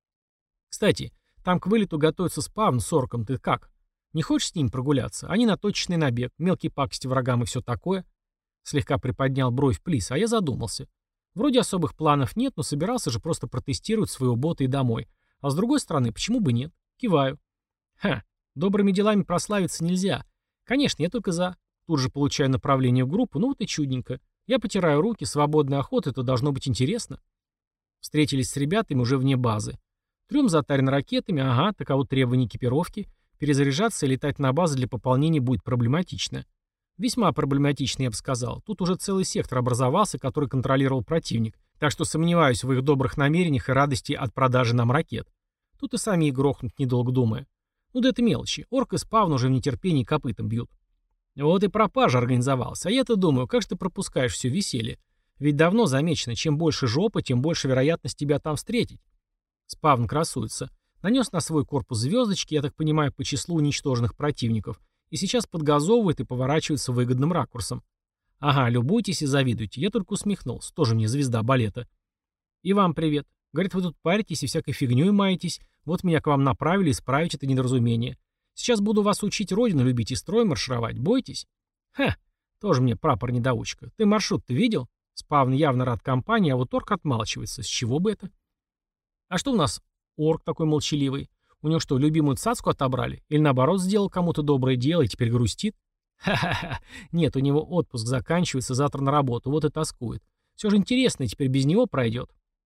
Кстати, там к вылету готовится спавн с орком, ты как? Не хочешь с ним прогуляться? Они на точечный набег, мелкие пакости врагам и все такое. Слегка приподнял бровь Плис, а я задумался. Вроде особых планов нет, но собирался же просто протестировать своего бота и домой. А с другой стороны, почему бы нет? Киваю. Ха, добрыми делами прославиться нельзя. Конечно, я только за. Тут же получаю направление в группу, ну вот и чудненько. Я потираю руки, свободная охота, это должно быть интересно. Встретились с ребятами уже вне базы. Трюм затарен ракетами, ага, таково требование экипировки. Перезаряжаться и летать на базу для пополнения будет проблематично. Весьма проблематично, я бы сказал. Тут уже целый сектор образовался, который контролировал противник, так что сомневаюсь в их добрых намерениях и радости от продажи нам ракет. Тут и сами их грохнут, недолго думая. Ну да это мелочи. Орк и спавн уже в нетерпении копытом бьют. Вот и пропажа организовался. А я-то думаю, как же ты пропускаешь все веселье? Ведь давно замечено, чем больше жопы, тем больше вероятность тебя там встретить. Спавн красуется. Нанес на свой корпус звездочки, я так понимаю, по числу уничтоженных противников, и сейчас подгазовывает и поворачивается выгодным ракурсом. Ага, любуйтесь и завидуйте. Я только усмехнулся. Тоже мне звезда балета. И вам привет. Говорит, вы тут паритесь и всякой фигней маетесь. Вот меня к вам направили исправить это недоразумение. Сейчас буду вас учить родину любить и строй маршировать. Бойтесь? Ха, тоже мне прапор-недоучка. Ты маршрут-то видел? Спавн явно рад компании, а вот орк отмалчивается. С чего бы это? А что у нас орк такой молчаливый? У него что, любимую цацку отобрали? Или наоборот сделал кому-то доброе дело и теперь грустит? Ха-ха-ха. Нет, у него отпуск заканчивается, завтра на работу, вот и тоскует. Все же интересно, теперь без него пройдет.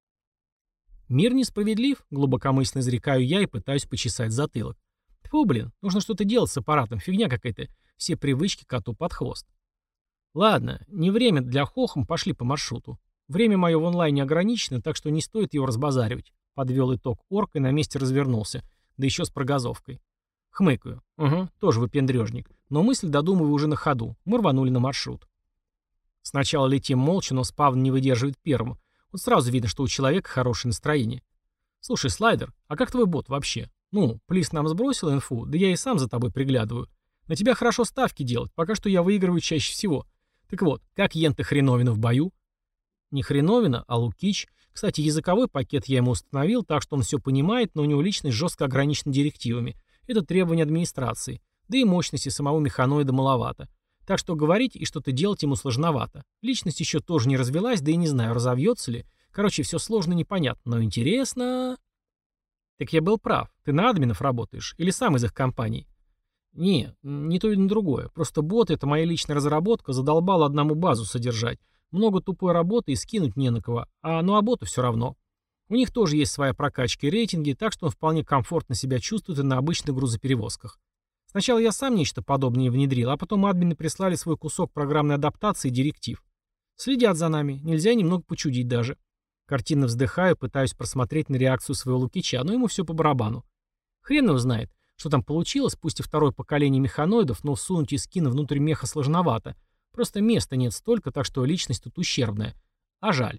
Мир несправедлив, глубокомысленно изрекаю я и пытаюсь почесать затылок. Тьфу, блин, нужно что-то делать с аппаратом, фигня какая-то. Все привычки коту под хвост. Ладно, не время для хохм, пошли по маршруту. Время мое в онлайне ограничено, так что не стоит его разбазаривать. Подвел итог орк и на месте развернулся, да еще с прогазовкой. Хмыкаю. Угу, тоже выпендрежник. Но мысль додумываю уже на ходу. Мы рванули на маршрут. Сначала летим молча, но спавн не выдерживает первым. Вот сразу видно, что у человека хорошее настроение. Слушай, слайдер, а как твой бот вообще? Ну, Плис нам сбросил инфу, да я и сам за тобой приглядываю. На тебя хорошо ставки делать, пока что я выигрываю чаще всего. Так вот, как Йента хреновина в бою? Не хреновина, а Лукич. Кстати, языковой пакет я ему установил, так что он все понимает, но у него личность жестко ограничена директивами. Это требование администрации. Да и мощности самого механоида маловато. Так что говорить и что-то делать ему сложновато. Личность еще тоже не развелась, да и не знаю, разовьется ли. Короче, все сложно и непонятно, но интересно... Так я был прав. Ты на админов работаешь? Или сам из их компаний? Не, не то и не другое. Просто бот — это моя личная разработка, задолбала одному базу содержать. Много тупой работы и скинуть не на кого. А ну а боту все равно. У них тоже есть своя прокачка и рейтинги, так что он вполне комфортно себя чувствует и на обычных грузоперевозках. Сначала я сам нечто подобное внедрил, а потом админы прислали свой кусок программной адаптации и директив. Следят за нами, нельзя немного почудить даже. Картинно вздыхаю, пытаюсь просмотреть на реакцию своего Лукича, но ему все по барабану. Хрен его знает, что там получилось, пусть и второе поколение механоидов, но всунуть и скины внутрь меха сложновато. Просто места нет столько, так что личность тут ущербная. А жаль.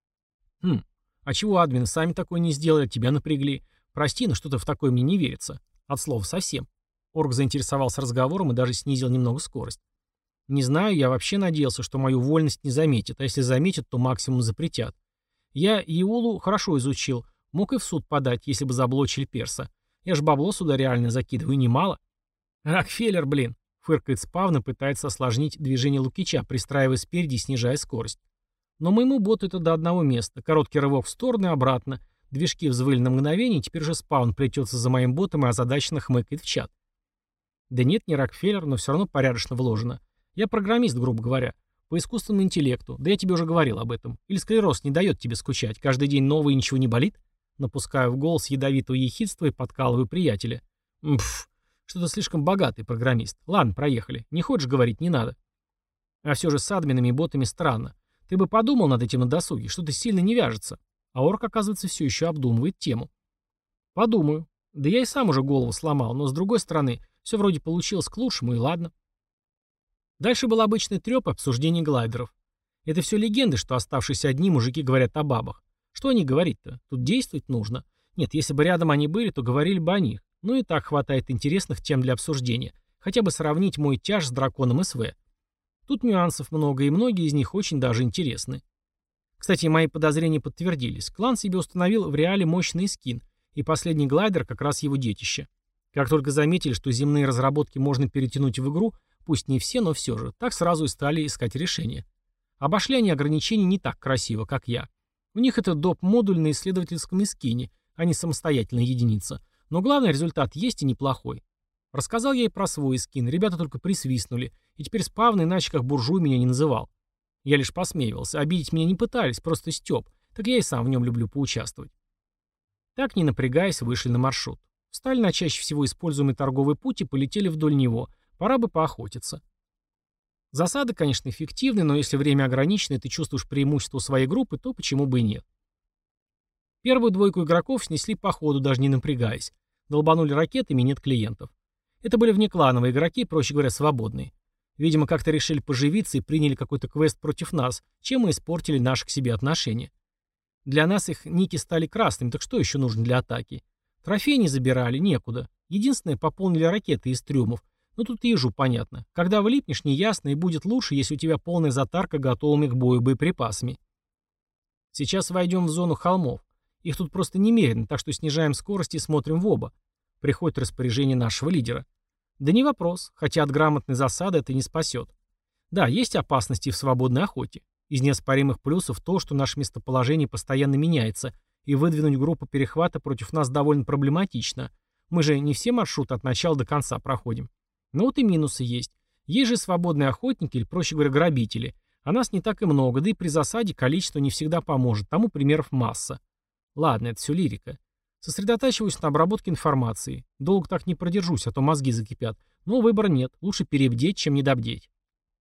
Хм, а чего админы сами такое не сделали, тебя напрягли? Прости, но что-то в такое мне не верится. От слова совсем. Орк заинтересовался разговором и даже снизил немного скорость. Не знаю, я вообще надеялся, что мою вольность не заметят, а если заметят, то максимум запретят. Я Иулу хорошо изучил, мог и в суд подать, если бы заблочили перса. Я ж бабло сюда реально закидываю, немало. Рокфеллер, блин, фыркает спавн и пытается осложнить движение Лукича, пристраивая спереди и снижая скорость. Но моему боту это до одного места. Короткий рывок в сторону и обратно. Движки взвыли на мгновение, и теперь же спавн плетется за моим ботом и озадаченно хмыкает в чат. Да нет, не Рокфеллер, но все равно порядочно вложено. Я программист, грубо говоря. По искусственному интеллекту. Да я тебе уже говорил об этом. Или склероз не дает тебе скучать. Каждый день новый и ничего не болит? Напускаю в голос ядовитого ехидства и подкалываю приятеля. Мпф, что-то слишком богатый программист. Ладно, проехали. Не хочешь говорить, не надо. А все же с админами и ботами странно. Ты бы подумал над этим на досуге, что-то сильно не вяжется. А орк, оказывается, все еще обдумывает тему. Подумаю. Да я и сам уже голову сломал, но с другой стороны, все вроде получилось к лучшему, и ладно. Дальше был обычный трёп обсуждение глайдеров. Это все легенды, что оставшись одни, мужики говорят о бабах. Что они говорить-то? Тут действовать нужно. Нет, если бы рядом они были, то говорили бы о них. Ну и так хватает интересных тем для обсуждения. Хотя бы сравнить мой тяж с драконом СВ. Тут нюансов много, и многие из них очень даже интересны. Кстати, мои подозрения подтвердились. Клан себе установил в реале мощный скин, и последний глайдер как раз его детище. Как только заметили, что земные разработки можно перетянуть в игру, пусть не все, но все же, так сразу и стали искать решение. Обошли они ограничения не так красиво, как я. У них это доп-модуль на исследовательском эскине, а не самостоятельная единица. Но главный результат есть и неплохой. Рассказал я и про свой эскин, ребята только присвистнули, и теперь спавн иначе как буржуй меня не называл. Я лишь посмеивался, обидеть меня не пытались, просто стёб, так я и сам в нем люблю поучаствовать. Так, не напрягаясь, вышли на маршрут. Встали на чаще всего используемый торговый путь и полетели вдоль него. Пора бы поохотиться. Засады, конечно, эффективны, но если время ограничено и ты чувствуешь преимущество своей группы, то почему бы и нет. Первую двойку игроков снесли по ходу, даже не напрягаясь. Долбанули ракетами, нет клиентов. Это были внеклановые игроки, проще говоря, свободные. Видимо, как-то решили поживиться и приняли какой-то квест против нас, чем мы испортили наши к себе отношения. Для нас их ники стали красными, так что еще нужно для атаки? Трофеи не забирали, некуда. Единственное, пополнили ракеты из трюмов. Но тут и ежу понятно. Когда влипнешь, неясно, и будет лучше, если у тебя полная затарка готовыми к бою боеприпасами. Сейчас войдем в зону холмов. Их тут просто немерено, так что снижаем скорость и смотрим в оба. Приходит распоряжение нашего лидера. Да не вопрос, хотя от грамотной засады это не спасет. Да, есть опасности в свободной охоте. Из неоспоримых плюсов то, что наше местоположение постоянно меняется, и выдвинуть группу перехвата против нас довольно проблематично. Мы же не все маршруты от начала до конца проходим. Но вот и минусы есть. Есть же свободные охотники, или, проще говоря, грабители. А нас не так и много, да и при засаде количество не всегда поможет, тому примеров масса. Ладно, это все лирика. Сосредотачиваюсь на обработке информации. Долго так не продержусь, а то мозги закипят. Но выбора нет, лучше перебдеть, чем недобдеть.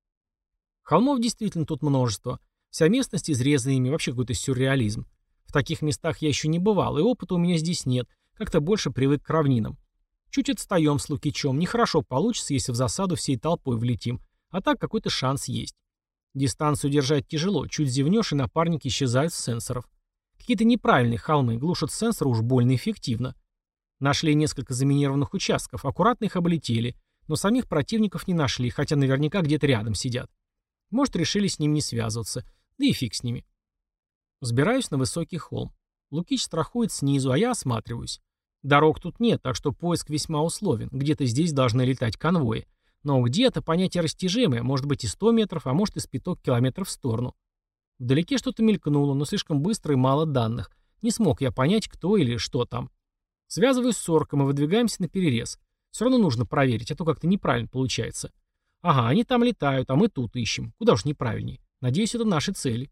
Холмов действительно тут множество. Вся местность изрезана ими, вообще какой-то сюрреализм. В таких местах я еще не бывал, и опыта у меня здесь нет. Как-то больше привык к равнинам. Чуть отстаем с Лукичем. Нехорошо получится, если в засаду всей толпой влетим. А так какой-то шанс есть. Дистанцию держать тяжело. Чуть зевнешь, и напарники исчезают с сенсоров. Какие-то неправильные холмы. Глушат сенсор уж больно эффективно. Нашли несколько заминированных участков. Аккуратно их облетели. Но самих противников не нашли, хотя наверняка где-то рядом сидят. Может, решили с ним не связываться. Да и фиг с ними. Взбираюсь на высокий холм. Лукич страхует снизу, а я осматриваюсь. Дорог тут нет, так что поиск весьма условен. Где-то здесь должны летать конвои. Но где-то понятие растяжимое, может быть и сто метров, а может и с пяток километров в сторону. Вдалеке что-то мелькнуло, но слишком быстро и мало данных. Не смог я понять, кто или что там. Связываюсь с орком и выдвигаемся на перерез. Все равно нужно проверить, а то как-то неправильно получается. Ага, они там летают, а мы тут ищем. Куда уж неправильней. Надеюсь, это наши цели.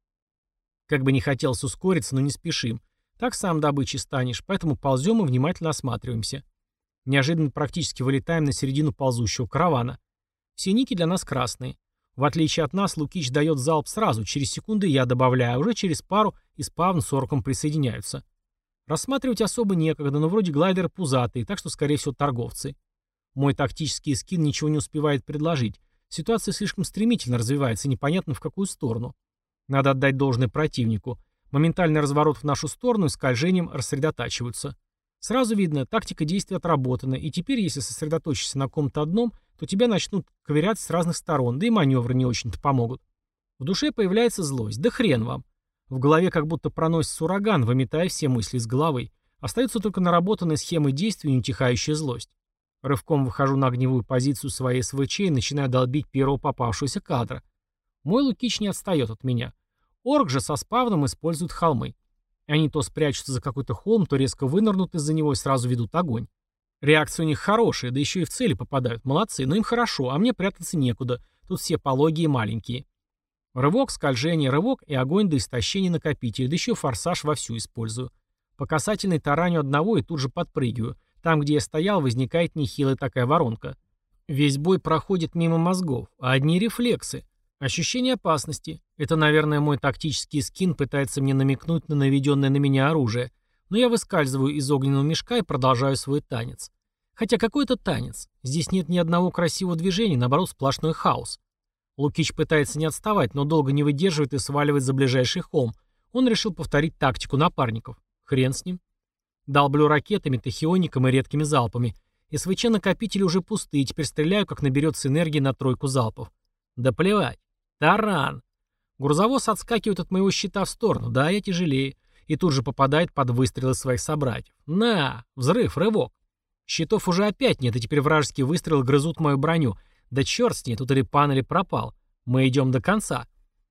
Как бы не хотелось ускориться, но не спешим. Так сам добычей станешь, поэтому ползем и внимательно осматриваемся. Неожиданно практически вылетаем на середину ползущего каравана. Все ники для нас красные. В отличие от нас, Лукич дает залп сразу, через секунды я добавляю, а уже через пару и спавн с орком присоединяются. Рассматривать особо некогда, но вроде глайдеры пузатые, так что, скорее всего, торговцы. Мой тактический скин ничего не успевает предложить. Ситуация слишком стремительно развивается, непонятно в какую сторону. Надо отдать должное противнику. Моментальный разворот в нашу сторону и скольжением рассредотачиваются. Сразу видно, тактика действия отработана, и теперь, если сосредоточишься на ком-то одном, то тебя начнут ковырять с разных сторон, да и маневры не очень-то помогут. В душе появляется злость. Да хрен вам. В голове как будто проносится ураган, выметая все мысли из головы. Остается только наработанная схема действий и неутихающая злость. Рывком выхожу на огневую позицию своей СВЧ и начинаю долбить первого попавшегося кадра. Мой Лукич не отстает от меня. Орк же со спавном использует холмы. Они то спрячутся за какой-то холм, то резко вынырнут из-за него и сразу ведут огонь. Реакция у них хорошая, да еще и в цели попадают. Молодцы, но им хорошо, а мне прятаться некуда. Тут все пологие и маленькие. Рывок, скольжение, рывок и огонь до истощения накопителя, да еще форсаж вовсю использую. По касательной тараню одного и тут же подпрыгиваю. Там, где я стоял, возникает нехилая такая воронка. Весь бой проходит мимо мозгов, а одни рефлексы. Ощущение опасности. Это, наверное, мой тактический скин пытается мне намекнуть на наведенное на меня оружие. Но я выскальзываю из огненного мешка и продолжаю свой танец. Хотя какой это танец? Здесь нет ни одного красивого движения, наоборот, сплошной хаос. Лукич пытается не отставать, но долго не выдерживает и сваливает за ближайший холм. Он решил повторить тактику напарников. Хрен с ним. Долблю ракетами, тахиоником и редкими залпами. СВЧ-накопители уже пустые, теперь стреляю, как наберется энергии на тройку залпов. Да плевать. Таран. Грузовоз отскакивает от моего щита в сторону, да, я тяжелее. И тут же попадает под выстрелы своих собратьев. На! Взрыв, рывок. Щитов уже опять нет, и теперь вражеские выстрелы грызут мою броню. Да черт с ней, тут или пан, или пропал. Мы идем до конца.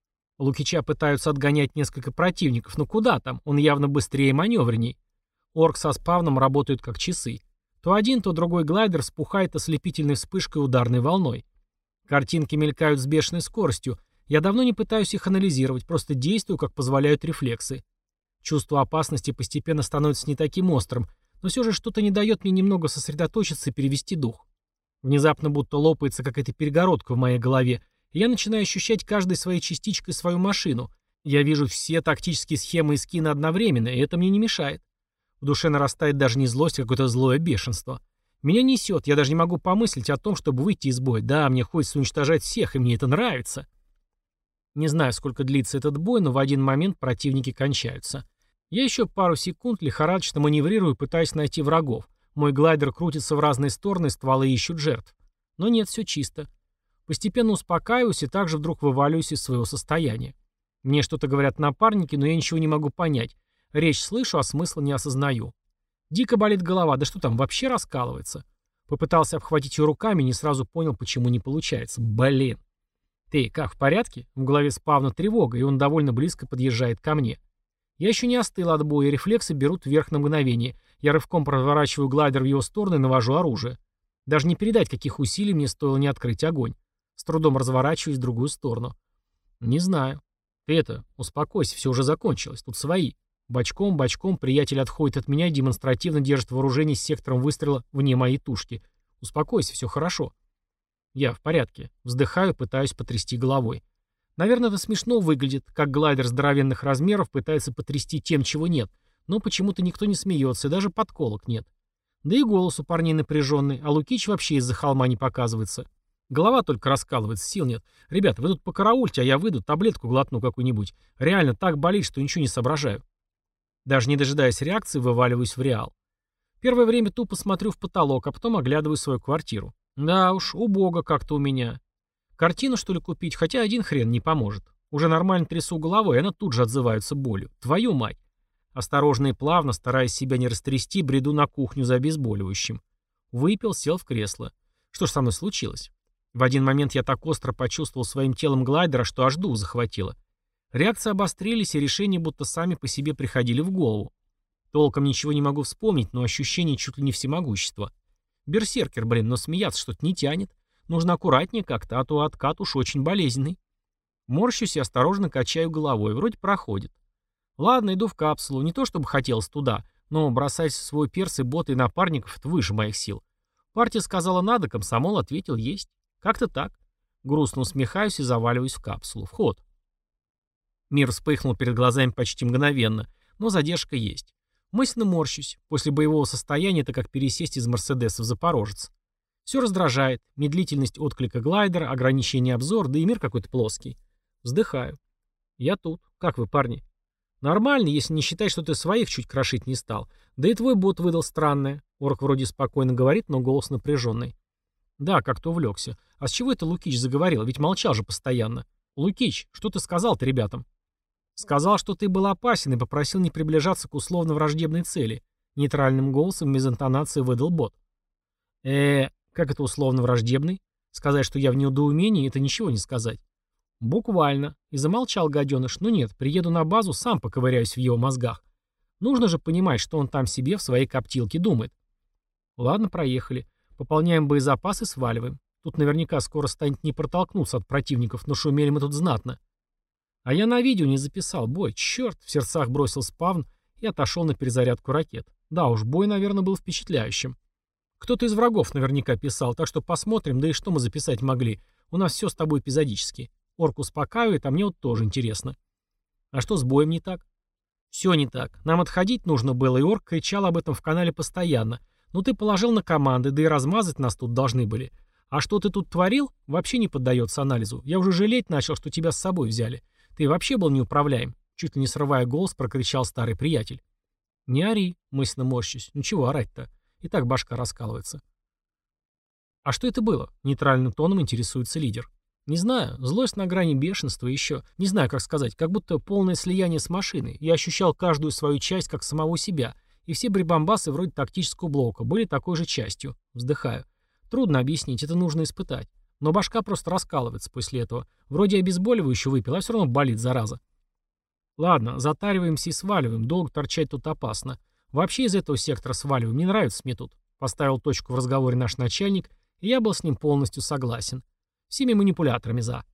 Лукича пытаются отгонять несколько противников, но куда там? Он явно быстрее и маневренней. Орк со спавном работают как часы. То один, то другой глайдер вспухает ослепительной вспышкой ударной волной. Картинки мелькают с бешеной скоростью. Я давно не пытаюсь их анализировать, просто действую, как позволяют рефлексы. Чувство опасности постепенно становится не таким острым, но все же что-то не дает мне немного сосредоточиться и перевести дух. Внезапно будто лопается какая-то перегородка в моей голове, и я начинаю ощущать каждой своей частичкой свою машину. Я вижу все тактические схемы и скины одновременно, и это мне не мешает. В душе нарастает даже не злость, а какое-то злое бешенство. Меня несет, я даже не могу помыслить о том, чтобы выйти из боя. Да, мне хочется уничтожать всех, и мне это нравится. Не знаю, сколько длится этот бой, но в один момент противники кончаются. Я еще пару секунд лихорадочно маневрирую, пытаясь найти врагов. Мой глайдер крутится в разные стороны, стволы ищут жертв. Но нет, все чисто. Постепенно успокаиваюсь и также вдруг вываливаюсь из своего состояния. Мне что-то говорят напарники, но я ничего не могу понять. Речь слышу, а смысла не осознаю. Дико болит голова, да что там, вообще раскалывается. Попытался обхватить ее руками, не сразу понял, почему не получается. Блин. «Ты как, в порядке?» В голове Спавна тревога, и он довольно близко подъезжает ко мне. Я еще не остыл от боя, рефлексы берут вверх на мгновение. Я рывком проворачиваю глайдер в его сторону и навожу оружие. Даже не передать, каких усилий мне стоило не открыть огонь. С трудом разворачиваюсь в другую сторону. «Не знаю». «Ты это, успокойся, все уже закончилось, тут свои». Бочком-бочком приятель отходит от меня и демонстративно держит вооружение с сектором выстрела вне моей тушки. «Успокойся, все хорошо». Я в порядке. Вздыхаю, пытаюсь потрясти головой. Наверное, это смешно выглядит, как глайдер здоровенных размеров пытается потрясти тем, чего нет, но почему-то никто не смеется, и даже подколок нет. Да и голос у парней напряженный, а Лукич вообще из-за холма не показывается. Голова только раскалывается, сил нет. «Ребята, вы тут покараульте, а я выйду, таблетку глотну какую-нибудь. Реально так болит, что ничего не соображаю». Даже не дожидаясь реакции, вываливаюсь в реал. Первое время тупо смотрю в потолок, а потом оглядываю свою квартиру. Да уж, убого как-то у меня. Картину, что ли, купить, хотя один хрен не поможет. Уже нормально трясу головой, и она тут же отзывается болью. Твою мать. Осторожно и плавно, стараясь себя не растрясти, бреду на кухню за обезболивающим. Выпил, сел в кресло. Что ж со мной случилось? В один момент я так остро почувствовал своим телом глайдера, что аж дух захватило. Реакции обострились, и решения будто сами по себе приходили в голову. Толком ничего не могу вспомнить, но ощущение чуть ли не всемогущества. Берсеркер, блин, но смеяться что-то не тянет. Нужно аккуратнее как-то, а то откат уж очень болезненный. Морщусь и осторожно качаю головой, вроде проходит. Ладно, иду в капсулу, не то чтобы хотелось туда, но бросать свой перс и боты и напарников — это выше моих сил. Партия сказала надо, комсомол ответил есть. Как-то так. Грустно усмехаюсь и заваливаюсь в капсулу. Вход. Мир вспыхнул перед глазами почти мгновенно, но задержка есть. Мысленно морщусь. После боевого состояния это как пересесть из Мерседеса в Запорожец. Все раздражает. Медлительность отклика глайдера, ограничение обзора, да и мир какой-то плоский. Вздыхаю. Я тут. Как вы, парни? Нормально, если не считать, что ты своих чуть крошить не стал. Да и твой бот выдал странное. Орк вроде спокойно говорит, но голос напряженный. Да, как-то увлекся. А с чего это Лукич заговорил? Ведь молчал же постоянно. Лукич, что ты сказал-то ребятам? Сказал, что ты был опасен и попросил не приближаться к условно враждебной цели. Нейтральным голосом без интонации выдал бот. э как это условно враждебный? Сказать, что я в недоумении, это ничего не сказать. Буквально. И замолчал гаденыш. Ну нет, приеду на базу, сам поковыряюсь в его мозгах. Нужно же понимать, что он там себе в своей коптилке думает. Ладно, проехали. Пополняем боезапас и сваливаем. Тут наверняка скоро станет не протолкнуться от противников, но шумели мы тут знатно. А я на видео не записал бой. Черт, в сердцах бросил спавн и отошел на перезарядку ракет. Да уж, бой, наверное, был впечатляющим. Кто-то из врагов наверняка писал, так что посмотрим, да и что мы записать могли. У нас все с тобой эпизодически. Орк успокаивает, а мне вот тоже интересно. А что с боем не так? Все не так. Нам отходить нужно было, и орк кричал об этом в канале постоянно. Ну ты положил на команды, да и размазать нас тут должны были. А что ты тут творил, вообще не поддается анализу. Я уже жалеть начал, что тебя с собой взяли. Ты вообще был неуправляем. Чуть ли не срывая голос, прокричал старый приятель. Не ори, мысленно морщусь. Ну чего орать-то? И так башка раскалывается. А что это было? Нейтральным тоном интересуется лидер. Не знаю, злость на грани бешенства еще. Не знаю, как сказать, как будто полное слияние с машиной. Я ощущал каждую свою часть как самого себя. И все прибамбасы вроде тактического блока были такой же частью. Вздыхаю. Трудно объяснить, это нужно испытать. Но башка просто раскалывается после этого. Вроде обезболивающее выпил, а все равно болит, зараза. Ладно, затариваемся и сваливаем. Долго торчать тут опасно. Вообще из этого сектора сваливаем. Не нравится мне тут. Поставил точку в разговоре наш начальник, и я был с ним полностью согласен. Всеми манипуляторами за.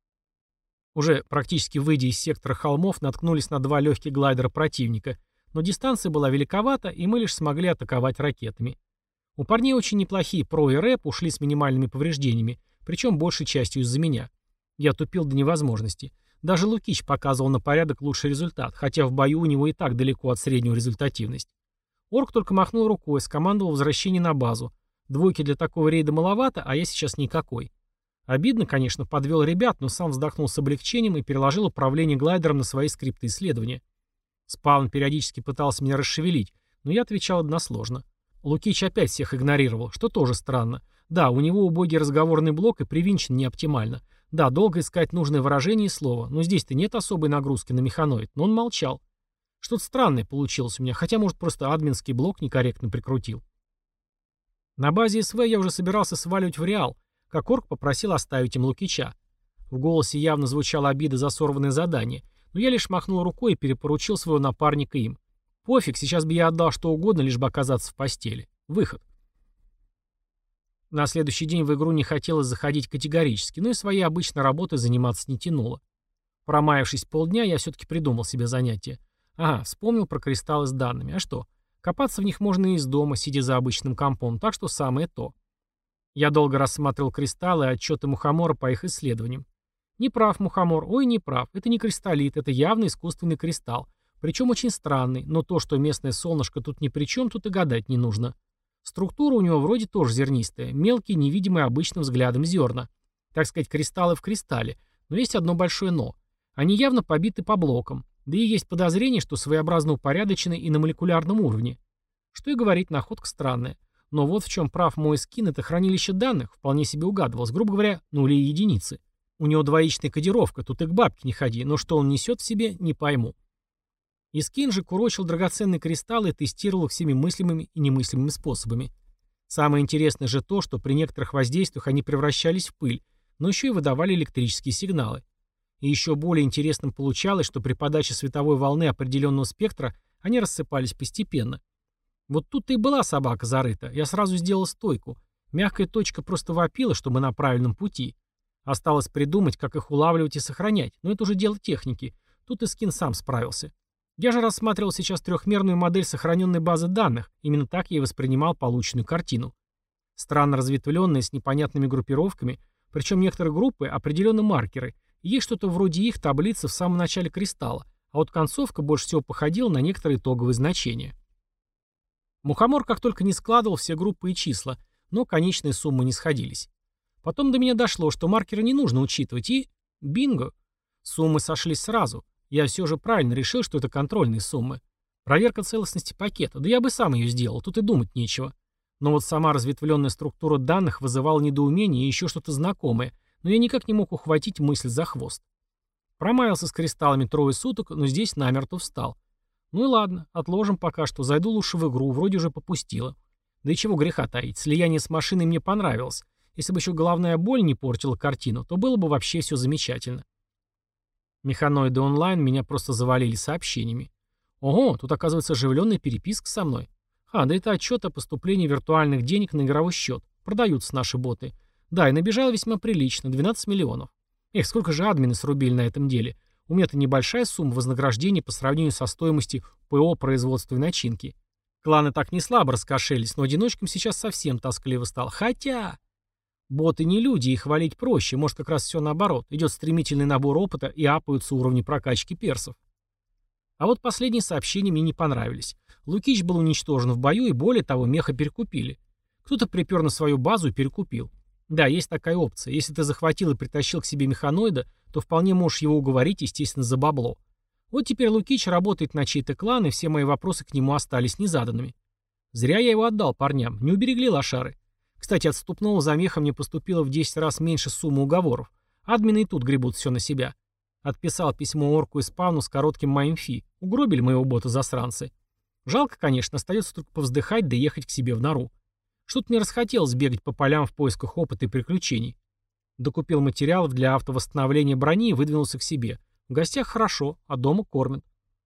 Уже практически выйдя из сектора холмов, наткнулись на два легких глайдера противника, но дистанция была великовата, и мы лишь смогли атаковать ракетами. У парней очень неплохие про и рэп ушли с минимальными повреждениями, причем большей частью из-за меня. Я тупил до невозможности. Даже Лукич показывал на порядок лучший результат, хотя в бою у него и так далеко от среднего результативность. Орк только махнул рукой, скомандовал возвращение на базу. Двойки для такого рейда маловато, а я сейчас никакой. Обидно, конечно, подвел ребят, но сам вздохнул с облегчением и переложил управление глайдером на свои скрипты исследования. Спаун периодически пытался меня расшевелить, но я отвечал односложно. Лукич опять всех игнорировал, что тоже странно. Да, у него убогий разговорный блок и привинчен не оптимально. Да, долго искать нужное выражение и слово, но здесь-то нет особой нагрузки на механоид, но он молчал. Что-то странное получилось у меня, хотя, может, просто админский блок некорректно прикрутил. На базе СВ я уже собирался сваливать в Реал, как орк попросил оставить им Лукича. В голосе явно звучала обида за сорванное задание, но я лишь махнул рукой и перепоручил своего напарника им. Пофиг, сейчас бы я отдал что угодно, лишь бы оказаться в постели. Выход. На следующий день в игру не хотелось заходить категорически, но и своей обычной работой заниматься не тянуло. Промаявшись полдня, я все-таки придумал себе занятие. Ага, вспомнил про кристаллы с данными. А что? Копаться в них можно и из дома, сидя за обычным компом, так что самое то. Я долго рассматривал кристаллы и отчеты Мухомора по их исследованиям. Не прав, Мухомор, ой, не прав. Это не кристаллит, это явно искусственный кристалл. Причем очень странный, но то, что местное солнышко тут ни при чем, тут и гадать не нужно. Структура у него вроде тоже зернистая, мелкие, невидимые обычным взглядом зерна. Так сказать, кристаллы в кристалле. Но есть одно большое «но». Они явно побиты по блокам, да и есть подозрение, что своеобразно упорядочены и на молекулярном уровне. Что и говорить, находка странная. Но вот в чем прав мой скин, это хранилище данных, вполне себе угадывалось, грубо говоря, нули и единицы. У него двоичная кодировка, тут и к бабке не ходи, но что он несет в себе, не пойму. Искин же курочил драгоценные кристаллы и тестировал их всеми мыслимыми и немыслимыми способами. Самое интересное же то, что при некоторых воздействиях они превращались в пыль, но еще и выдавали электрические сигналы. И еще более интересным получалось, что при подаче световой волны определенного спектра они рассыпались постепенно. Вот тут-то и была собака зарыта. Я сразу сделал стойку. Мягкая точка просто вопила, что мы на правильном пути. Осталось придумать, как их улавливать и сохранять, но это уже дело техники. Тут и скин сам справился. Я же рассматривал сейчас трехмерную модель сохраненной базы данных, именно так я и воспринимал полученную картину. Странно разветвленные, с непонятными группировками, причем некоторые группы определенно маркеры, и есть что-то вроде их таблицы в самом начале кристалла, а вот концовка больше всего походила на некоторые итоговые значения. Мухомор как только не складывал все группы и числа, но конечные суммы не сходились. Потом до меня дошло, что маркеры не нужно учитывать, и... бинго! Суммы сошлись сразу. Я все же правильно решил, что это контрольные суммы. Проверка целостности пакета. Да я бы сам ее сделал, тут и думать нечего. Но вот сама разветвленная структура данных вызывала недоумение и еще что-то знакомое, но я никак не мог ухватить мысль за хвост. Промаялся с кристаллами трое суток, но здесь намертво встал. Ну и ладно, отложим пока что, зайду лучше в игру, вроде уже попустило. Да и чего греха таить, слияние с машиной мне понравилось. Если бы еще головная боль не портила картину, то было бы вообще все замечательно. Механоиды онлайн меня просто завалили сообщениями. Ого, тут оказывается оживленная переписка со мной. А, да это отчет о поступлении виртуальных денег на игровой счет. Продаются наши боты. Да, и набежало весьма прилично, двенадцать миллионов. Эх, сколько же админы срубили на этом деле. У меня-то небольшая сумма вознаграждения по сравнению со стоимостью ПО производства и начинки. Кланы так не слабо раскошелись, но одиночкам сейчас совсем тоскливо стал. Хотя... боты не люди, их хвалить проще, может как раз все наоборот. Идет стремительный набор опыта и апаются уровни прокачки персов. А вот последние сообщения мне не понравились. Лукич был уничтожен в бою, и более того, меха перекупили. Кто-то припер на свою базу и перекупил. Да, есть такая опция. Если ты захватил и притащил к себе механоида, то вполне можешь его уговорить, естественно, за бабло. Вот теперь Лукич работает на чей-то клан, и все мои вопросы к нему остались незаданными. Зря я его отдал парням, не уберегли лошары. Кстати, от вступного за меха мне поступило в десять раз меньше суммы уговоров. Админы и тут гребут все на себя. Отписал письмо орку и спавну с коротким моим фи. Угробили моего бота-засранцы. Жалко, конечно, остается только повздыхать да ехать к себе в нору. Что-то мне расхотелось бегать по полям в поисках опыта и приключений. Докупил материалов для автовосстановления брони и выдвинулся к себе. В гостях хорошо, а дома кормят.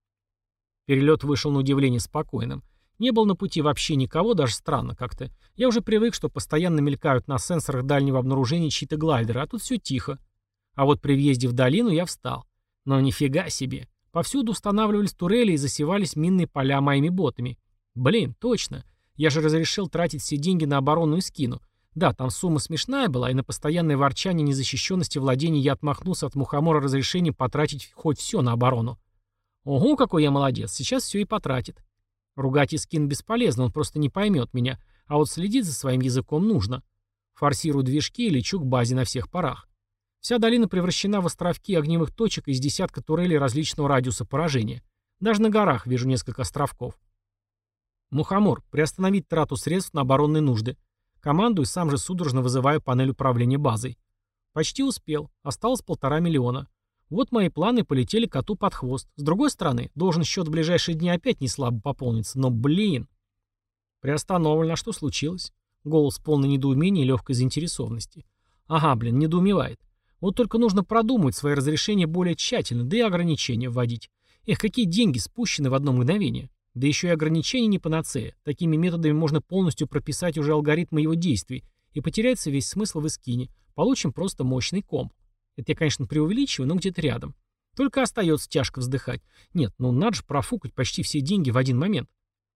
Перелет вышел на удивление спокойным. Не было на пути вообще никого, даже странно как-то. Я уже привык, что постоянно мелькают на сенсорах дальнего обнаружения чьи-то глайдеры, а тут все тихо. А вот при въезде в долину я встал. Но нифига себе. Повсюду устанавливались турели и засевались минные поля моими ботами. Блин, точно. Я же разрешил тратить все деньги на оборонную скину. Да, там сумма смешная была, и на постоянное ворчание незащищенности владений я отмахнулся от Мухомора разрешением потратить хоть все на оборону. Ого, какой я молодец, сейчас все и потратит. Ругать Искин бесполезно, он просто не поймет меня, а вот следить за своим языком нужно. Форсирую движки и лечу к базе на всех парах. Вся долина превращена в островки огневых точек из десятка турелей различного радиуса поражения. Даже на горах вижу несколько островков. Мухомор, приостановить трату средств на оборонные нужды. Командую, сам же судорожно вызываю панель управления базой. Почти успел, осталось полтора миллиона. Вот мои планы полетели коту под хвост. С другой стороны, должен счет в ближайшие дни опять не слабо пополниться, но блин. Приостановлено, а что случилось? Голос полный недоумения и легкой заинтересованности. Ага, блин, недоумевает. Вот только нужно продумать свои разрешения более тщательно, да и ограничения вводить. Эх, какие деньги спущены в одно мгновение. Да еще и ограничения не панацея. Такими методами можно полностью прописать уже алгоритмы его действий, и потеряется весь смысл в эскине. Получим просто мощный комп. Это я, конечно, преувеличиваю, но где-то рядом. Только остается тяжко вздыхать. Нет, ну надо же профукать почти все деньги в один момент.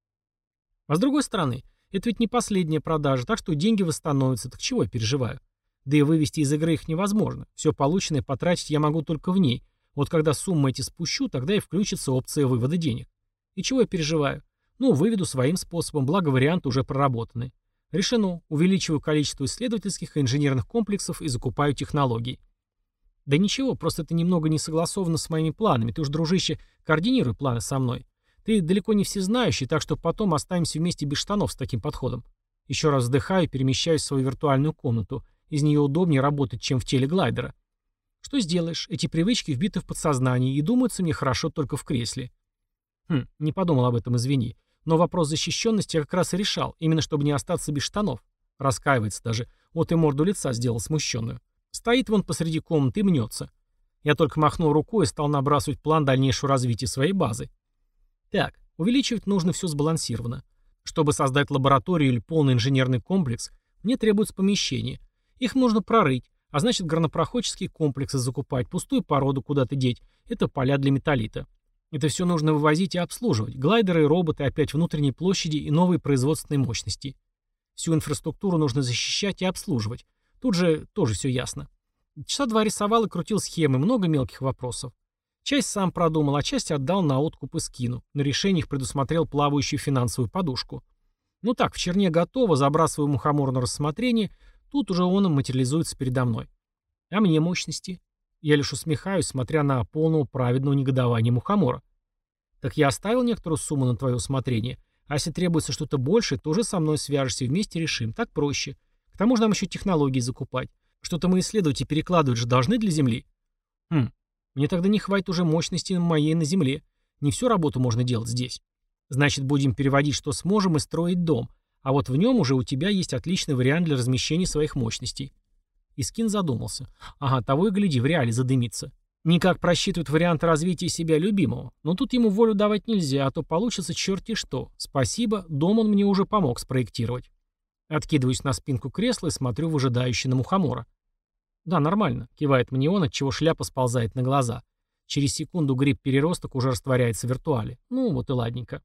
А с другой стороны, это ведь не последняя продажа, так что деньги восстановятся, так чего я переживаю? Да и вывести из игры их невозможно. Все полученное потратить я могу только в ней. Вот когда суммы эти спущу, тогда и включится опция вывода денег. И чего я переживаю? Ну, выведу своим способом, благо варианты уже проработаны. Решено. Увеличиваю количество исследовательских и инженерных комплексов и закупаю технологии. Да ничего, просто это немного не согласовано с моими планами. Ты уж, дружище, координируй планы со мной. Ты далеко не всезнающий, так что потом останемся вместе без штанов с таким подходом. Еще раз вздыхаю и перемещаюсь в свою виртуальную комнату. Из нее удобнее работать, чем в теле глайдера. Что сделаешь? Эти привычки вбиты в подсознание и думаются мне хорошо только в кресле. Хм, не подумал об этом, извини. Но вопрос защищенности я как раз и решал, именно чтобы не остаться без штанов. Раскаивается даже. Вот и морду лица сделал смущенную. Стоит вон посреди комнаты и мнется. Я только махнул рукой и стал набрасывать план дальнейшего развития своей базы. Так, увеличивать нужно все сбалансированно. Чтобы создать лабораторию или полный инженерный комплекс, мне требуется помещение. Их нужно прорыть, а значит горнопроходческие комплексы закупать, пустую породу куда-то деть. Это поля для металлита. Это все нужно вывозить и обслуживать. Глайдеры и роботы, опять внутренней площади и новые производственные мощности. Всю инфраструктуру нужно защищать и обслуживать. Тут же тоже все ясно. Часа два рисовал и крутил схемы, много мелких вопросов. Часть сам продумал, а часть отдал на откуп и скину. На решениях предусмотрел плавающую финансовую подушку. Ну так, в черне готово, забрасываю мухомор на рассмотрение, тут уже он материализуется передо мной. А мне мощности? Я лишь усмехаюсь, смотря на полного праведного негодования мухомора. Так я оставил некоторую сумму на твое усмотрение, а если требуется что-то большее, то уже со мной свяжешься и вместе решим, так проще. К тому же нам еще технологии закупать. Что-то мы исследовать и перекладывать же должны для Земли. Хм, мне тогда не хватит уже мощности моей на Земле. Не всю работу можно делать здесь. Значит, будем переводить, что сможем, и строить дом. А вот в нем уже у тебя есть отличный вариант для размещения своих мощностей. Искин задумался. Ага, того и гляди, в реале задымится. Никак просчитывает вариант развития себя любимого. Но тут ему волю давать нельзя, а то получится черти что. Спасибо, дом он мне уже помог спроектировать. Откидываюсь на спинку кресла и смотрю выжидающе на мухомора. Да, нормально, кивает мне он, отчего шляпа сползает на глаза. Через секунду гриб-переросток уже растворяется в виртуале. Ну, вот и ладненько.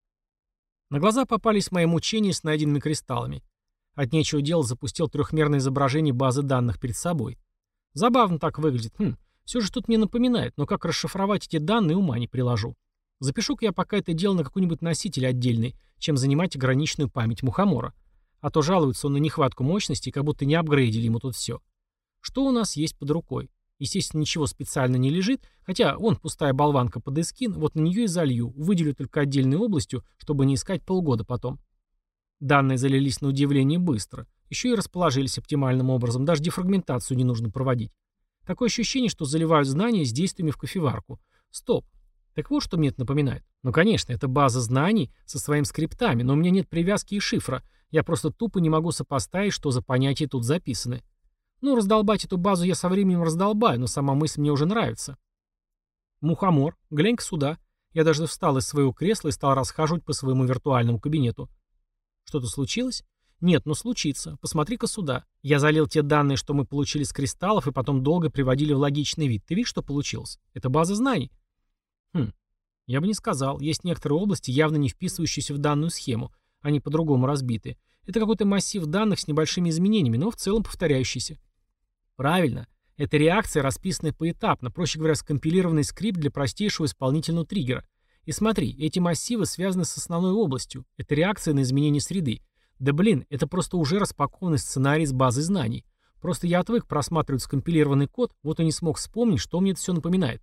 На глаза попались мои мучения с найденными кристаллами. От нечего делать запустил трехмерное изображение базы данных перед собой. Забавно так выглядит. Хм, все же тут мне напоминает, но как расшифровать эти данные, ума не приложу. Запишу-ка я пока это дело на какой-нибудь носитель отдельный, чем занимать ограниченную память мухомора. А то жалуется он на нехватку мощности, как будто не апгрейдили ему тут все. Что у нас есть под рукой? Естественно, ничего специально не лежит, хотя вон пустая болванка под эскин, вот на нее и залью, выделю только отдельной областью, чтобы не искать полгода потом. Данные залились на удивление быстро, еще и расположились оптимальным образом, даже дефрагментацию не нужно проводить. Такое ощущение, что заливают знания с действиями в кофеварку. Стоп. Так вот, что мне это напоминает. Ну, конечно, это база знаний со своими скриптами, но у меня нет привязки и шифра. Я просто тупо не могу сопоставить, что за понятия тут записаны. Ну, раздолбать эту базу я со временем раздолбаю, но сама мысль мне уже нравится. Мухомор, глянь-ка сюда. Я даже встал из своего кресла и стал расхаживать по своему виртуальному кабинету. Что-то случилось? Нет, но случится. Посмотри-ка сюда. Я залил те данные, что мы получили с кристаллов, и потом долго приводили в логичный вид. Ты видишь, что получилось? Это база знаний. Хм, я бы не сказал. Есть некоторые области, явно не вписывающиеся в данную схему. Они по-другому разбиты. Это какой-то массив данных с небольшими изменениями, но в целом повторяющийся. Правильно. Это реакция, расписанная поэтапно, проще говоря, скомпилированный скрипт для простейшего исполнительного триггера. И смотри, эти массивы связаны с основной областью. Это реакция на изменение среды. Да блин, это просто уже распакованный сценарий с базы знаний. Просто я отвык просматривать скомпилированный код, вот и не смог вспомнить, что мне это все напоминает.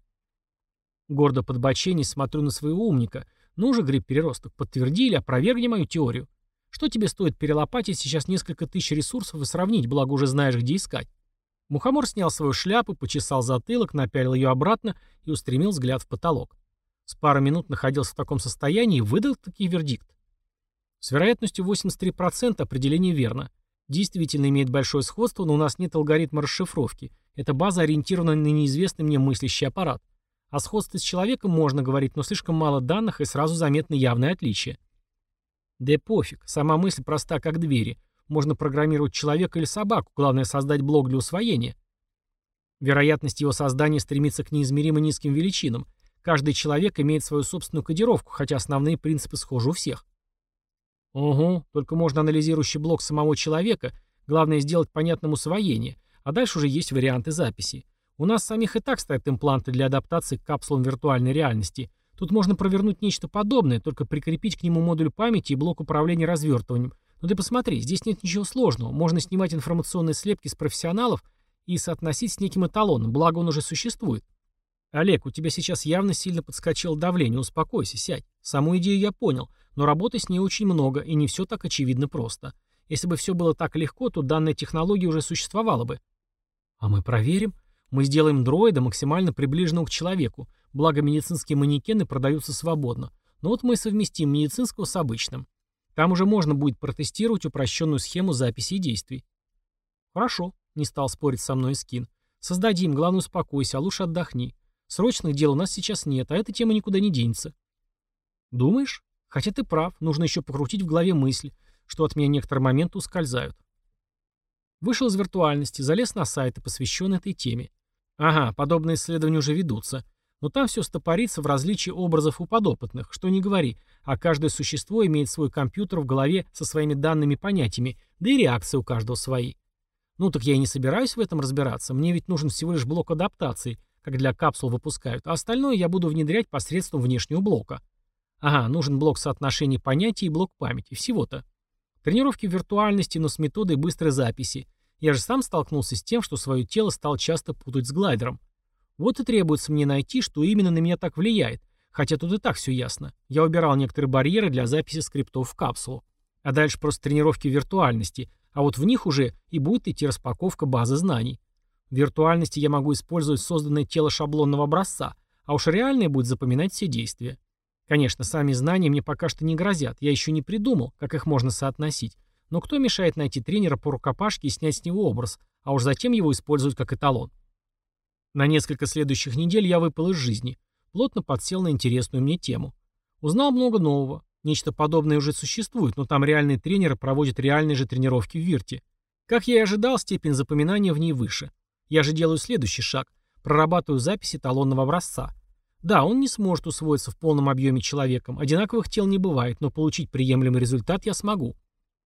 Гордо подбоченись смотрю на своего умника. Ну же, гриб-переросток, подтверди или опровергни мою теорию. Что тебе стоит перелопатить сейчас несколько тысяч ресурсов и сравнить, благо уже знаешь, где искать. Мухомор снял свою шляпу, почесал затылок, напялил ее обратно и устремил взгляд в потолок. С пару минут находился в таком состоянии и выдал таки вердикт. С вероятностью восемьдесят три процента определение верно. Действительно имеет большое сходство, но у нас нет алгоритма расшифровки. Эта база ориентирована на неизвестный мне мыслящий аппарат. О сходстве с человеком можно говорить, но слишком мало данных и сразу заметно явное отличие. Да пофиг, сама мысль проста как двери. Можно программировать человека или собаку, главное создать блок для усвоения. Вероятность его создания стремится к неизмеримо низким величинам. Каждый человек имеет свою собственную кодировку, хотя основные принципы схожи у всех. Угу, только можно анализирующий блок самого человека, главное сделать понятным усвоение, а дальше уже есть варианты записи. У нас самих и так стоят импланты для адаптации к капсулам виртуальной реальности. Тут можно провернуть нечто подобное, только прикрепить к нему модуль памяти и блок управления развертыванием. Но ты посмотри, здесь нет ничего сложного. Можно снимать информационные слепки с профессионалов и соотносить с неким эталоном, благо он уже существует. Олег, у тебя сейчас явно сильно подскочило давление, успокойся, сядь. Саму идею я понял, но работы с ней очень много, и не все так очевидно просто. Если бы все было так легко, то данная технология уже существовала бы. А мы проверим. Мы сделаем дроида, максимально приближенного к человеку, благо медицинские манекены продаются свободно. Но вот мы совместим медицинского с обычным. Там уже можно будет протестировать упрощенную схему записи действий. Хорошо, не стал спорить со мной Скин. Создадим, главное успокойся, а лучше отдохни. Срочных дел у нас сейчас нет, а эта тема никуда не денется. Думаешь? Хотя ты прав, нужно еще покрутить в голове мысль, что от меня некоторые моменты ускользают. Вышел из виртуальности, залез на сайты, посвященные этой теме. Ага, подобные исследования уже ведутся. Но там все стопорится в различии образов у подопытных, что не говори, а каждое существо имеет свой компьютер в голове со своими данными понятиями, да и реакции у каждого свои. Ну так я и не собираюсь в этом разбираться, мне ведь нужен всего лишь блок адаптации, как для капсул выпускают, а остальное я буду внедрять посредством внешнего блока. Ага, нужен блок соотношений понятий и блок памяти, всего-то. Тренировки в виртуальности, но с методой быстрой записи. Я же сам столкнулся с тем, что свое тело стал часто путать с глайдером. Вот и требуется мне найти, что именно на меня так влияет, хотя тут и так все ясно. Я убирал некоторые барьеры для записи скриптов в капсулу. А дальше просто тренировки в виртуальности, а вот в них уже и будет идти распаковка базы знаний. В виртуальности я могу использовать созданное тело шаблонного образца, а уж реальное будет запоминать все действия. Конечно, сами знания мне пока что не грозят, я еще не придумал, как их можно соотносить, но кто мешает найти тренера по рукопашке и снять с него образ, а уж затем его использовать как эталон. На несколько следующих недель я выпал из жизни, плотно подсел на интересную мне тему. Узнал много нового, нечто подобное уже существует, но там реальные тренеры проводят реальные же тренировки в Вирте. Как я и ожидал, степень запоминания в ней выше. Я же делаю следующий шаг, прорабатываю запись эталонного образца. Да, он не сможет усвоиться в полном объеме человеком, одинаковых тел не бывает, но получить приемлемый результат я смогу.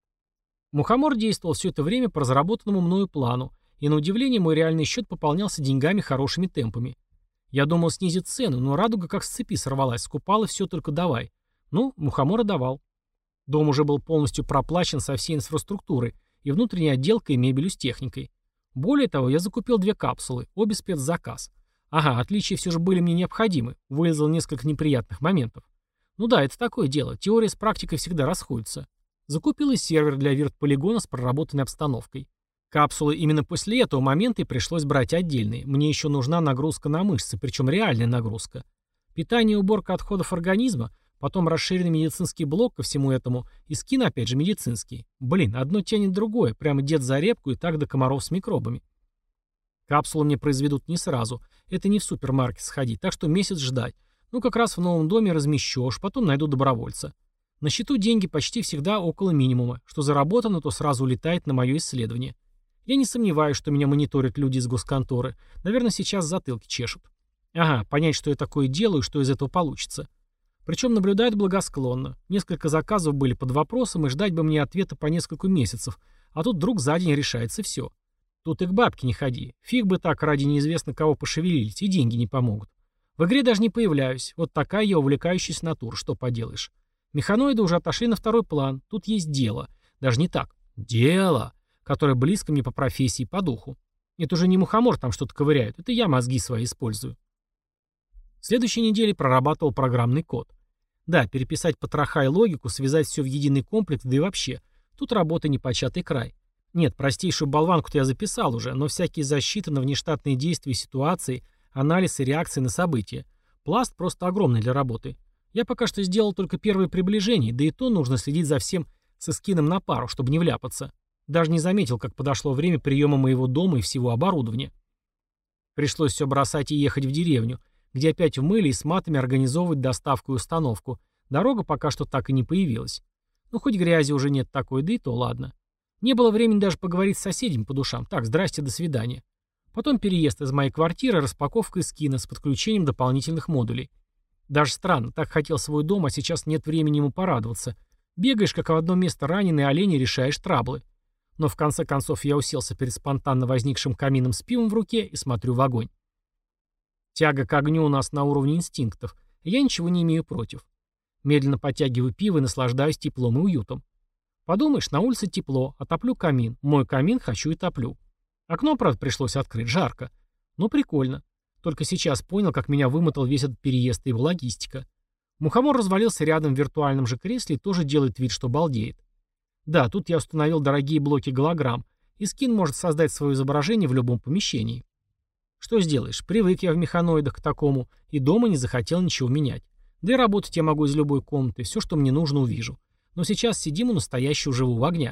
Мухомор действовал все это время по разработанному мною плану, и на удивление мой реальный счет пополнялся деньгами хорошими темпами. Я думал снизить цену, но радуга как с цепи сорвалась, скупала все только давай. Ну, мухомора давал. Дом уже был полностью проплачен со всей инфраструктурой, и внутренней отделкой и мебелью с техникой. Более того, я закупил две капсулы, обе спецзаказ. Ага, отличия все же были мне необходимы, вылезло несколько неприятных моментов. Ну да, это такое дело, теория с практикой всегда расходятся. Закупил и сервер для вирт-полигона с проработанной обстановкой. Капсулы именно после этого момента и пришлось брать отдельные. Мне еще нужна нагрузка на мышцы, причем реальная нагрузка. Питание и уборка отходов организма, потом расширенный медицинский блок ко всему этому, и скин опять же медицинский. Блин, одно тянет другое, прямо дед за репку и так до комаров с микробами. Капсулы мне произведут не сразу, это не в супермаркет сходить, так что месяц ждать. Ну как раз в новом доме размещу, аж потом найду добровольца. На счету деньги почти всегда около минимума, что заработано, то сразу улетает на мое исследование. Я не сомневаюсь, что меня мониторят люди из госконторы. Наверное, сейчас затылки чешут. Ага, понять, что я такое делаю, что из этого получится. Причем наблюдают благосклонно. Несколько заказов были под вопросом, и ждать бы мне ответа по несколько месяцев. А тут вдруг за день решается все. Тут и к бабке не ходи. Фиг бы так ради неизвестно кого пошевелились, и деньги не помогут. В игре даже не появляюсь. Вот такая я увлекающаяся натура, что поделаешь. Механоиды уже отошли на второй план. Тут есть дело. Даже не так. Дело, которое близко мне по профессии и по духу. Это уже не мухомор там что-то ковыряют. Это я мозги свои использую. В следующей неделе прорабатывал программный код. Да, переписать потроха и логику, связать все в единый комплекс, да и вообще. Тут работа непочатый край. Нет, простейшую болванку-то я записал уже, но всякие защиты на внештатные действия и ситуации, анализ и реакции на события. Пласт просто огромный для работы. Я пока что сделал только первые приближения, да и то нужно следить за всем со скином на пару, чтобы не вляпаться. Даже не заметил, как подошло время приема моего дома и всего оборудования. Пришлось все бросать и ехать в деревню, где опять в мыле и с матами организовывать доставку и установку. Дорога пока что так и не появилась. Ну, хоть грязи уже нет такой, да и то ладно. Не было времени даже поговорить с соседями по душам. Так, здрасте, до свидания. Потом переезд из моей квартиры, распаковка скина с подключением дополнительных модулей. Даже странно, так хотел свой дом, а сейчас нет времени ему порадоваться. Бегаешь, как в одно место раненый олень, и решаешь траблы. Но в конце концов я уселся перед спонтанно возникшим камином с пивом в руке и смотрю в огонь. Тяга к огню у нас на уровне инстинктов, и я ничего не имею против. Медленно подтягиваю пиво и наслаждаюсь теплом и уютом. Подумаешь, на улице тепло, отоплю камин. Мой камин хочу и топлю. Окно, правда, пришлось открыть, жарко. Но прикольно. Только сейчас понял, как меня вымотал весь этот переезд и его логистика. Мухомор развалился рядом в виртуальном же кресле и тоже делает вид, что балдеет. Да, тут я установил дорогие блоки голограмм, и скин может создать свое изображение в любом помещении. Что сделаешь, привык я в механоидах к такому, и дома не захотел ничего менять. Да и работать я могу из любой комнаты, все, что мне нужно, увижу. Но сейчас сидим у настоящего живого огня.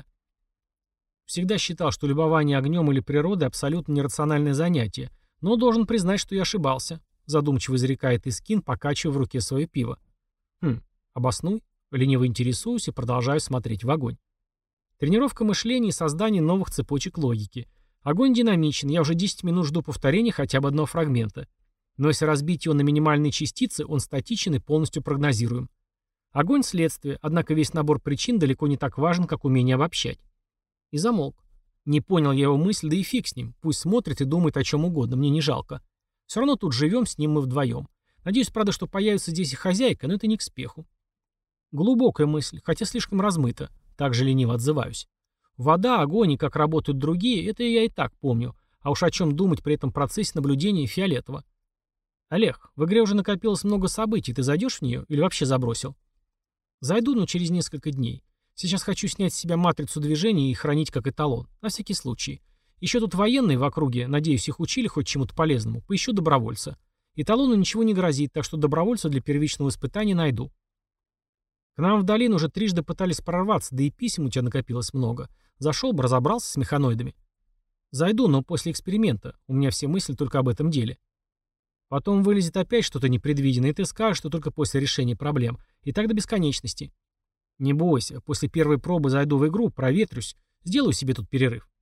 Всегда считал, что любование огнем или природой абсолютно нерациональное занятие, но должен признать, что я ошибался, задумчиво изрекает Искин, покачивая в руке свое пиво. Хм, обоснуй, лениво интересуюсь и продолжаю смотреть в огонь. Тренировка мышления и создание новых цепочек логики. Огонь динамичен, я уже десять минут жду повторения хотя бы одного фрагмента. Но если разбить его на минимальные частицы, он статичен и полностью прогнозируем. Огонь – следствие, однако весь набор причин далеко не так важен, как умение обобщать. И замолк. Не понял я его мысль, да и фиг с ним. Пусть смотрит и думает о чем угодно, мне не жалко. Все равно тут живем, с ним мы вдвоем. Надеюсь, правда, что появится здесь и хозяйка, но это не к спеху. Глубокая мысль, хотя слишком размыта. Так же лениво отзываюсь. Вода, огонь и как работают другие – это я и так помню. А уж о чем думать при этом процессе наблюдения фиолетово. Олег, в игре уже накопилось много событий, ты зайдешь в нее или вообще забросил? Зайду, но через несколько дней. Сейчас хочу снять с себя матрицу движения и хранить как эталон, на всякий случай. Еще тут военные в округе, надеюсь, их учили хоть чему-то полезному, поищу добровольца. Эталону ничего не грозит, так что добровольца для первичного испытания найду. К нам в долину уже трижды пытались прорваться, да и писем у тебя накопилось много. Зашел бы, разобрался с механоидами. Зайду, но после эксперимента, у меня все мысли только об этом деле. Потом вылезет опять что-то непредвиденное, и ты скажешь, что только после решения проблем. И так до бесконечности. Не бойся, после первой пробы зайду в игру, проветрюсь, сделаю себе тут перерыв.